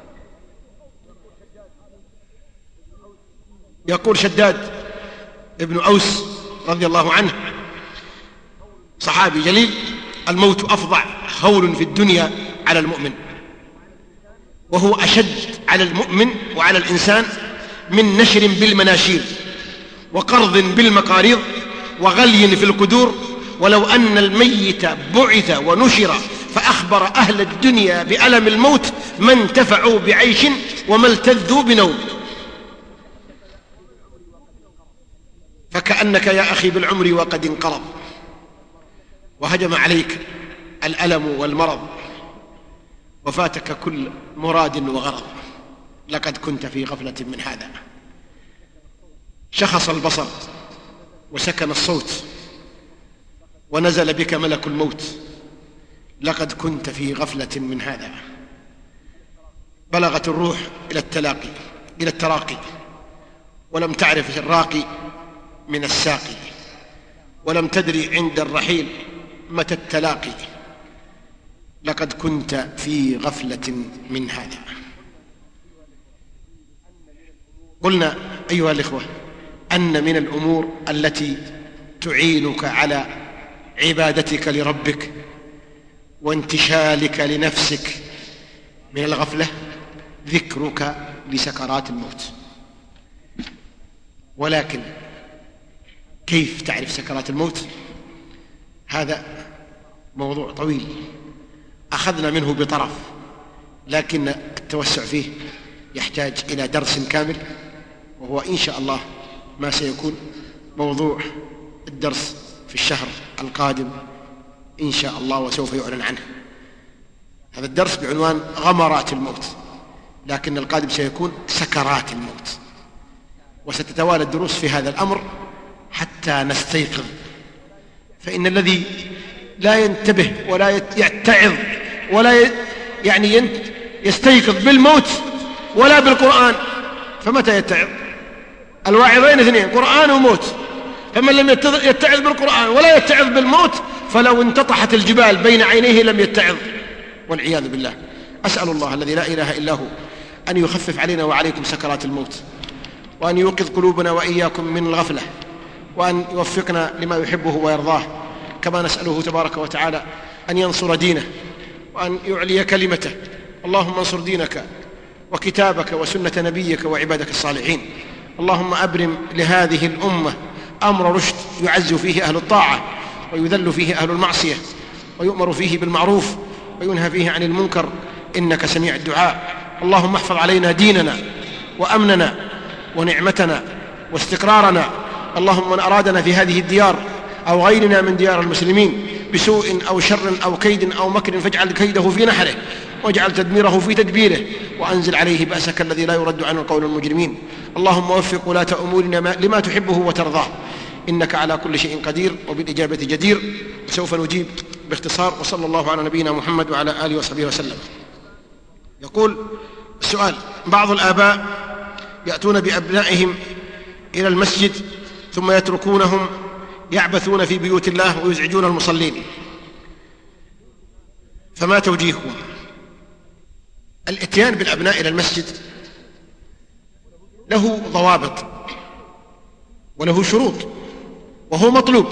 يقول شداد ابن أوس رضي الله عنه، صحابي جليل: الموت أفظع هول في الدنيا على المؤمن، وهو أشد على المؤمن وعلى الإنسان من نشر بالمناشير وقرض بالمقاريض وغلي في القدور، ولو أن الميت بعث ونشر فأخبر أهل الدنيا بألم الموت ما انتفعوا بعيش وما التذوا بنوم. فكأنك يا أخي بالعمر وقد انقرض وهجم عليك الألم والمرض وفاتك كل مراد وغرض، لقد كنت في غفلة من هذا. شخص البصر وسكن الصوت ونزل بك ملك الموت، لقد كنت في غفلة من هذا. بلغت الروح إلى التراقي ولم تعرف الراقي من الساقي، ولم تدري عند الرحيل متى التلاقي، لقد كنت في غفلة من هذا. قلنا أيها الإخوة أن من الأمور التي تعينك على عبادتك لربك وانتشالك لنفسك من الغفلة ذكرك لسكرات الموت. ولكن كيف تعرف سكرات الموت؟ هذا موضوع طويل أخذنا منه بطرف، لكن التوسع فيه يحتاج إلى درس كامل، وهو إن شاء الله ما سيكون موضوع الدرس في الشهر القادم إن شاء الله، وسوف يعلن عنه. هذا الدرس بعنوان غمرات الموت، لكن القادم سيكون سكرات الموت، وستتوالى الدروس في هذا الأمر حتى نستيقظ. فإن الذي لا ينتبه ولا يتعظ ولا يستيقظ بالموت ولا بالقرآن فمتى يتعظ؟ الواعظين اثنين، قرآن وموت. فمن لم يتعظ بالقرآن ولا يتعظ بالموت فلو انتطحت الجبال بين عينيه لم يتعظ، والعياذ بالله. أسأل الله الذي لا إله إلا هو أن يخفف علينا وعليكم سكرات الموت، وأن يوقظ قلوبنا وإياكم من الغفلة، وأن يوفقنا لما يحبه ويرضاه. كما نسأله تبارك وتعالى أن ينصر دينه وأن يعلي كلمته. اللهم انصر دينك وكتابك وسنة نبيك وعبادك الصالحين. اللهم أبرم لهذه الأمة أمر رشد يعز فيه أهل الطاعة ويذل فيه أهل المعصية، ويؤمر فيه بالمعروف وينهى فيه عن المنكر، إنك سميع الدعاء. اللهم احفظ علينا ديننا وأمننا ونعمتنا واستقرارنا. اللهم من أرادنا في هذه الديار أو غيرنا من ديار المسلمين بسوء أو شر أو كيد أو مكر فاجعل كيده في نحره واجعل تدميره في تدبيره، وأنزل عليه بأسك الذي لا يرد عنه القول المجرمين. اللهم وفق ولاة أمورنا لما تحبه وترضاه، إنك على كل شيء قدير وبالإجابة جدير. وسوف نجيب باختصار، وصلى الله على نبينا محمد وعلى آله وصحبه وسلم. يقول السؤال: بعض الآباء يأتون بأبنائهم إلى المسجد ثم يتركونهم يعبثون في بيوت الله ويزعجون المصلين، فما توجيهكم؟ الاتيان بالأبناء إلى المسجد له ضوابط وله شروط وهو مطلوب،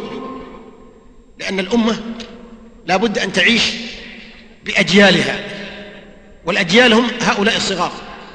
لأن الأمة لا بد أن تعيش بأجيالها، والأجيال هم هؤلاء الصغار،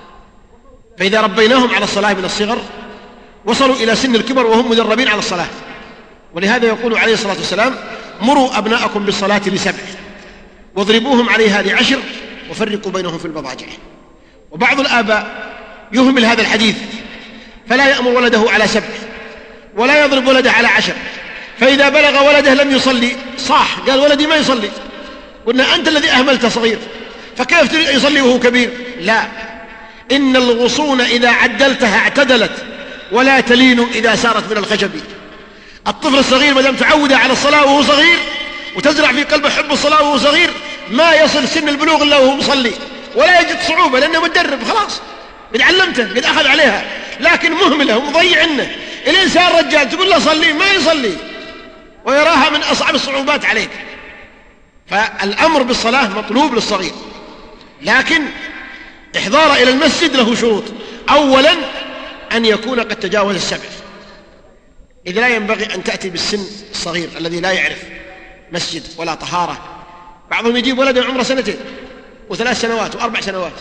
فإذا ربيناهم على الصلاة من الصغر وصلوا إلى سن الكبر وهم مدربين على الصلاة. ولهذا يقول عليه الصلاة والسلام: مروا أبناءكم بالصلاة ل7 واضربوهم عليها ل10 وفرقوا بينهم في المضاجع. وبعض الآباء يهمل هذا الحديث فلا يأمر ولده على 7 ولا يضرب ولده على 10، فإذا بلغ ولده لم يصلي صاح، قال ولدي ما يصلي، قلنا أنت الذي أهملت صغير، فكيف يصلي وهو كبير؟ لا، إن الغصون إذا عدلتها اعتدلت ولا تلين إذا سارت من الخشب. الطفل الصغير ما دام تعود على الصلاة وهو صغير وتزرع في قلبه حب الصلاة وهو صغير ما يصل سن البلوغ إلا وهو مصلي، ولا يجد صعوبة لأنه متدرب خلاص، قد علمته، قد أخذ عليها. لكن مهمله ومضيع عنه الإنسان رجال تقول له صلي ما يصلي ويراها من أصعب الصعوبات عليك. فالأمر بالصلاة مطلوب للصغير، لكن إحضار إلى المسجد له شروط. أولا أن يكون قد تجاوز 7، إذ لا ينبغي أن تأتي بالسن الصغير الذي لا يعرف مسجد ولا طهارة. بعضهم يجيب ولده عمره 2 و3 سنوات و4 سنوات.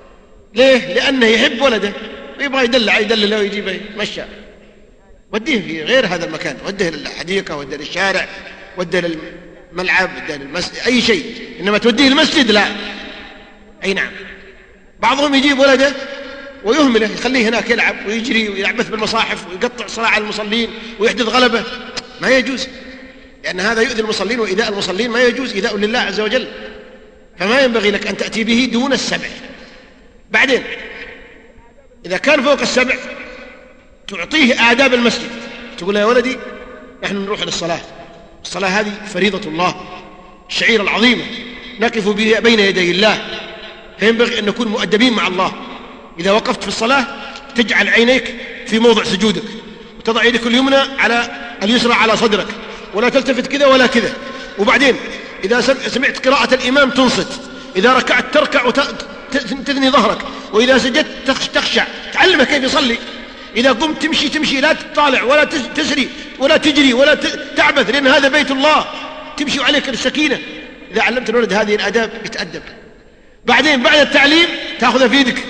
ليه؟ لأنه يحب ولده ويبغى يدلله ويجيبه يمشى، وديه في غير هذا المكان، وديه للحديقة، وديه للشارع، وديه للملعب، وديه للمسجد، أي شيء، إنما توديه المسجد لا. أي نعم. بعضهم يجيب ولده ويهمله، يخليه هناك يلعب ويجري ويعبث بالمصاحف ويقطع صلاة على المصلين ويحدث غلبة، ما يجوز، لأن هذا يؤذي المصلين، وإيذاء المصلين ما يجوز، إيذاء لله عز وجل، فما ينبغي لك أن تأتي به دون 7. بعدين إذا كان فوق 7 تعطيه آداب المسجد، تقول يا ولدي نحن نروح للصلاة، الصلاة هذه فريضة الله، الشعيرة العظيمة نقف بها بين يدي الله، فينبغي أن نكون مؤدبين مع الله. إذا وقفت في الصلاة تجعل عينيك في موضع سجودك، وتضع يدك اليمنى على اليسرى على صدرك، ولا تلتفت كذا ولا كذا. وبعدين إذا سمعت قراءة الإمام تنصت، إذا ركعت تركع وتثني ظهرك، وإذا سجدت تخشع، تعلمه كيف يصلي. إذا قمت تمشي لا تطالع ولا تسري ولا تجري ولا تعبث، لأن هذا بيت الله، تمشي عليك السكينة. إذا علمت الولد هذه الآداب يتأدب. بعدين بعد التعليم تأخذه في يدك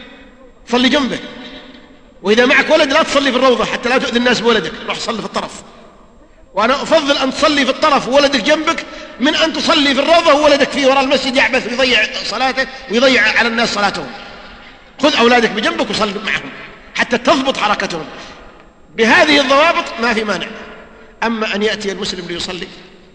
صلي جنبه، وإذا معك ولد لا تصلي في الروضة حتى لا تؤذي الناس بولدك، روح صلي في الطرف. وأنا أفضل أن تصلي في الطرف وولدك جنبك من أن تصلي في الروضة وولدك في وراء المسجد يعبث ويضيع صلاته ويضيع على الناس صلاتهم. خذ أولادك بجنبك وصل معهم حتى تضبط حركتهم. بهذه الضوابط ما في مانع. أما أن يأتي المسلم ليصلي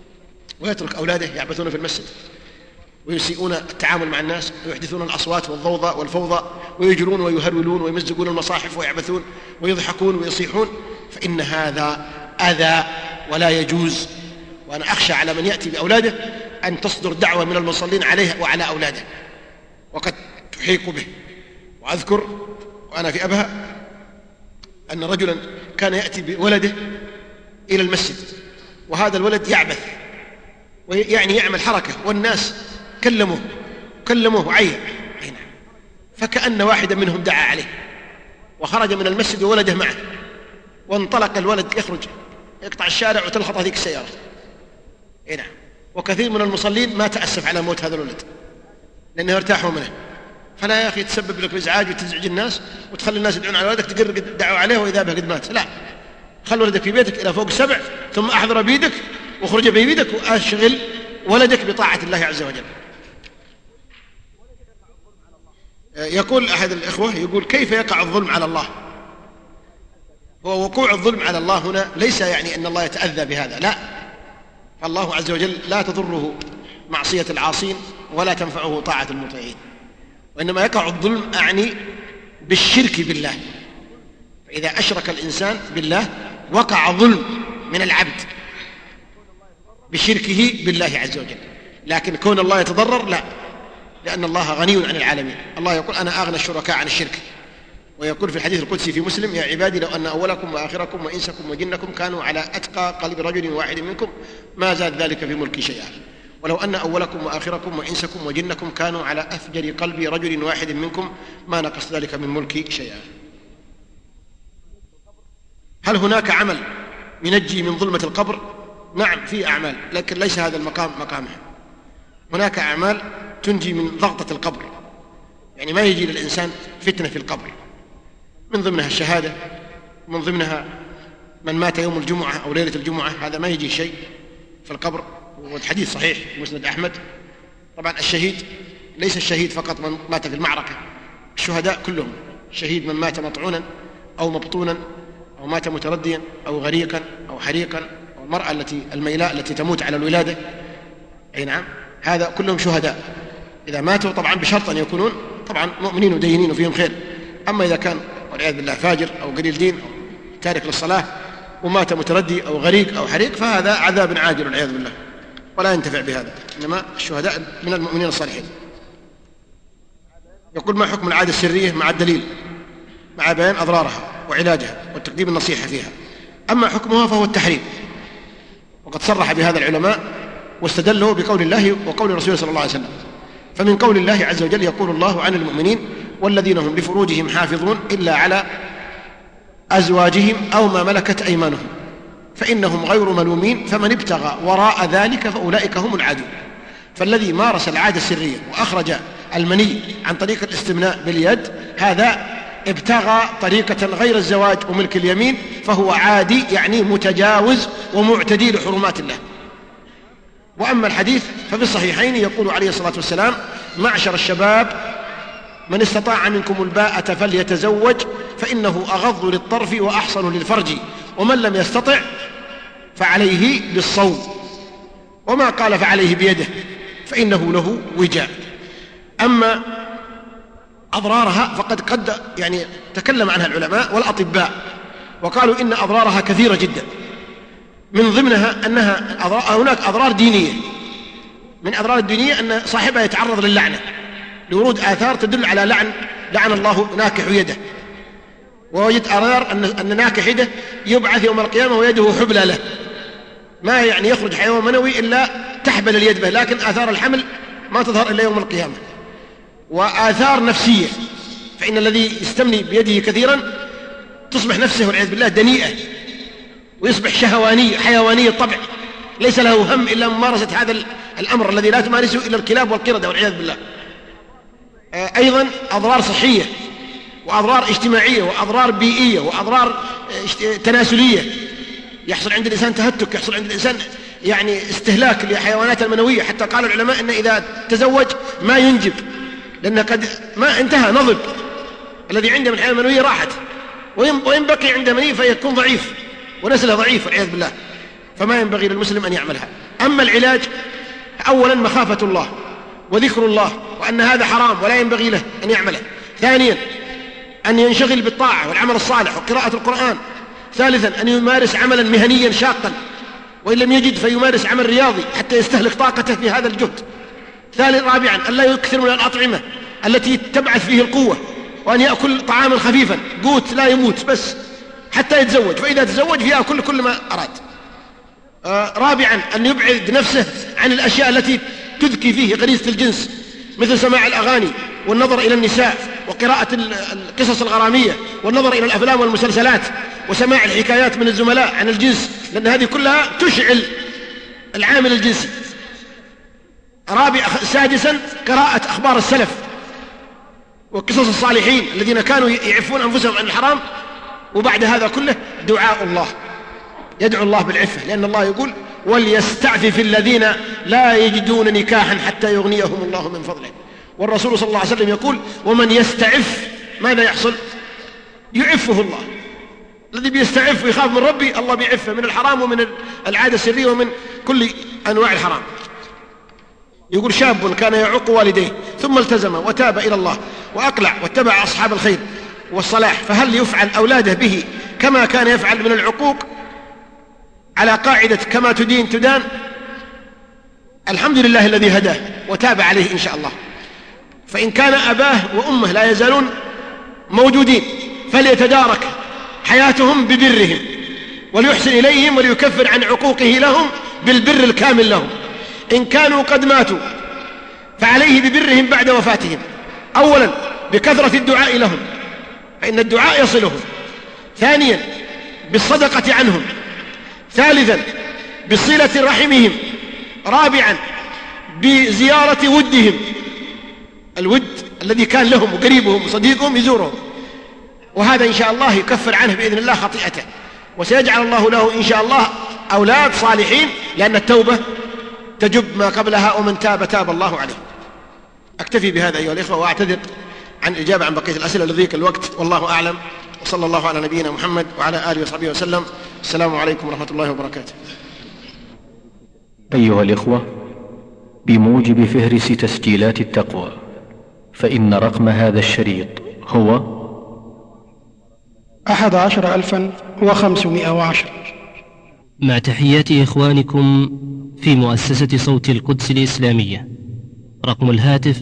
ويترك أولاده يعبثون في المسجد ويسيئون التعامل مع الناس ويحدثون الأصوات والضوضاء والفوضى ويجرون ويهرولون ويمزقون المصاحف ويعبثون ويضحكون ويصيحون، فإن هذا أذى ولا يجوز. وأنا أخشى على من يأتي بأولاده أن تصدر دعوة من المصلين عليه وعلى أولاده وقد تحيق به. وأذكر وأنا في أبها أن رجلا كان يأتي بولده إلى المسجد، وهذا الولد يعبث ويعني يعمل حركة، والناس كلموه وعيه، فكأن واحدا منهم دعا عليه وخرج من المسجد وولده معه، وانطلق الولد يخرج يقطع الشارع وتلخط هذيك السيارة. نعم. وكثير من المصلين ما تأسف على موت هذا الولد لأنه ارتاحوا منه. فلا يا أخي تسبب لك إزعاج وتزعج الناس وتخلي الناس يدعون على ولدك تقرر دعوا عليه وإذا به قد مات. لا، خل ولدك في بيتك إلى فوق 7 ثم أحضر بيدك واخرج بيدك وأشغل ولدك بطاعة الله عز وجل. يقول أحد الإخوة يقول كيف يقع الظلم على الله؟ هو وقوع الظلم على الله هنا ليس يعني أن الله يتأذى بهذا، لا، فالله عز وجل لا تضره معصية العاصين ولا تنفعه طاعة المطيعين، وإنما يقع الظلم أعني بالشرك بالله. فإذا أشرك الإنسان بالله وقع ظلم من العبد بشركه بالله عز وجل. لكن كون الله يتضرر لا، لأن الله غني عن العالمين. الله يقول أنا أغنى الشركاء عن الشرك، ويقول في الحديث القدسي في مسلم: يا عبادي لو أن أولكم وآخركم وإنسكم وجنكم كانوا على أتقى قلب رجل واحد منكم ما زاد ذلك في ملكي شيئا. ولو أن أولكم وآخركم وإنسكم وجنكم كانوا على أفجر قلب رجل واحد منكم ما نقص ذلك من ملكي شيئا. هل هناك عمل ينجي من ظلمة القبر؟ نعم، في أعمال، لكن ليس هذا المقام مقامها. هناك أعمال تنجي من ضغطة القبر، يعني ما يجي للإنسان فتنة في القبر، من ضمنها الشهادة، من ضمنها من مات يوم الجمعة أو ليلة الجمعة، هذا ما يجي شيء في القبر، والحديث صحيح في مسند أحمد. طبعا الشهيد ليس الشهيد فقط من مات في المعركة، الشهداء كلهم، الشهيد من مات مطعونا أو مبطونا أو مات مترديا أو غريقا أو حريقا، أو المرأة الميلاء التي تموت على الولادة، أي نعم، هذا كلهم شهداء إذا ماتوا، طبعا بشرط أن يكونون طبعا مؤمنين ودينين وفيهم خير. أما إذا كان والعياذ بالله فاجر أو قليل دين أو تارك للصلاة ومات متردي أو غريق أو حريق، فهذا عذاب عاجل والعياذ بالله ولا ينتفع بهذا، إنما الشهداء من المؤمنين الصالحين. يقول: ما حكم العادة السرية مع الدليل، مع بيان أضرارها وعلاجها وتقديم النصيحة فيها؟ أما حكمها فهو التحريم، وقد صرح بهذا العلماء واستدلوا بقول الله وقول رسوله صلى الله عليه وسلم. فمن قول الله عز وجل: يقول الله عن المؤمنين: والذين هم لفروجهم حافظون إلا على أزواجهم أو ما ملكت أيمانهم فإنهم غير ملومين، فمن ابتغى وراء ذلك فأولئك هم العادون. فالذي مارس العادة السرية وأخرج المني عن طريق الاستمناء باليد، هذا ابتغى طريقة غير الزواج وملك اليمين، فهو عادي، يعني متجاوز ومعتدي لحرمات الله. وأما الحديث ففي الصحيحين يقول عليه الصلاة والسلام: معشر الشباب من استطاع منكم الباءة فليتزوج فإنه أغض للطرف وأحصن للفرج، ومن لم يستطع فعليه بالصوم، وما قال فعليه بيده فإنه له وجاء. أما أضرارها فقد يعني تكلم عنها العلماء والأطباء، وقالوا إن أضرارها كثيرة جدا، من ضمنها أنها هناك أضرار دينية. من أضرار الدينية أن صاحبها يتعرض للعنة، لورود آثار تدل على لعن الله ناكح يده، ووجد آثار أن ناكح يده يبعث يوم القيامة ويده حبلى له، ما يعني يخرج حيوان منوي إلا تحبل اليد به، لكن آثار الحمل ما تظهر إلا يوم القيامة. وآثار نفسية، فإن الذي يستمني بيده كثيرا تصبح نفسه والعياذ بالله دنيئة، ويصبح شهواني حيواني الطبع، ليس له هم إلا ممارسة هذا الأمر الذي لا تمارسه إلا الكلاب والقردة والعياذ بالله. أيضا أضرار صحية وأضرار اجتماعية وأضرار بيئية وأضرار تناسلية، يحصل عند الإنسان تهتك، يحصل عند الإنسان يعني استهلاك لحيوانات المنوية، حتى قال العلماء إن إذا تزوج ما ينجب، لأنه قد ما انتهى نضج، الذي عنده من الحيوان المنوية راحت، وإن بقي عنده مني فيكون ضعيف ونسله ضعيف والعياذ بالله، فما ينبغي للمسلم أن يعملها. أما العلاج، أولا مخافة الله وذكر الله وأن هذا حرام ولا ينبغي له أن يعمله. ثانيا أن ينشغل بالطاعة والعمل الصالح وقراءة القرآن. ثالثا أن يمارس عملا مهنيا شاقا، وإن لم يجد فيمارس عمل رياضي حتى يستهلك طاقته في هذا الجهد. رابعا أن لا يكثر من الأطعمة التي تبعث فيه القوة، وأن يأكل طعاما خفيفا قوت لا يموت بس حتى يتزوج، فإذا تزوج يأكل كل ما أراد. رابعا أن يبعد نفسه عن الأشياء التي تذكي فيه غريزة الجنس، مثل سماع الأغاني والنظر إلى النساء وقراءة القصص الغرامية والنظر إلى الأفلام والمسلسلات وسماع الحكايات من الزملاء عن الجنس، لأن هذه كلها تشعل العامل الجنسي. سادسا قراءة أخبار السلف وقصص الصالحين الذين كانوا يعفون أنفسهم عن الحرام. وبعد هذا كله دعاء الله، يدعو الله بالعفة، لأن الله يقول: وليستعفف الذين لا يجدون نكاحا حتى يغنيهم الله من فضله. والرسول صلى الله عليه وسلم يقول: ومن يستعف ماذا يحصل؟ يعفه الله. الذي بيستعف ويخاف من ربي الله بيعفه من الحرام ومن العادة السرية ومن كل أنواع الحرام. يقول: شاب كان يعق والديه ثم التزم وتاب إلى الله وأقلع واتبع أصحاب الخير والصلاح، فهل يفعل أولاده به كما كان يفعل من العقوق على قاعدة كما تدين تدان؟ الحمد لله الذي هداه وتاب عليه إن شاء الله. فإن كان أباه وأمه لا يزالون موجودين فليتدارك حياتهم ببرهم وليحسن إليهم وليكفر عن عقوقه لهم بالبر الكامل لهم. إن كانوا قد ماتوا فعليه ببرهم بعد وفاتهم، أولا بكثرة الدعاء لهم فإن الدعاء يصلهم، ثانيا بالصدقة عنهم، ثالثا بصلة رحمهم، رابعا بزيارة ودهم، الود الذي كان لهم وقريبهم وصديقهم يزورهم، وهذا إن شاء الله يكفر عنه بإذن الله خطيئته، وسيجعل الله له إن شاء الله أولاد صالحين، لأن التوبة تجب ما قبلها، ومن تاب تاب الله عليه. أكتفي بهذا أيها الإخوة، وأعتذر عن الإجابة عن بقية الأسئلة لضيق الوقت، والله أعلم، وصلى الله على نبينا محمد وعلى آله وصحبه وسلم. السلام عليكم ورحمة الله وبركاته. أيها الإخوة، بموجب فهرس تسجيلات التقوى، فإن رقم هذا الشريط هو 11,510. مع تحيات إخوانكم في مؤسسة صوت القدس الإسلامية. رقم الهاتف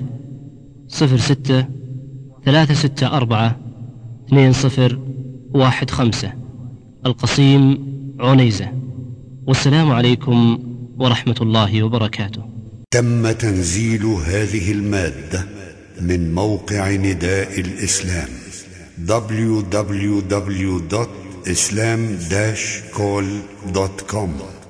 06-364-2015، القصيم عنيزة. والسلام عليكم ورحمة الله وبركاته. تم تنزيل هذه المادة من موقع نداء الإسلام www.islam-call.com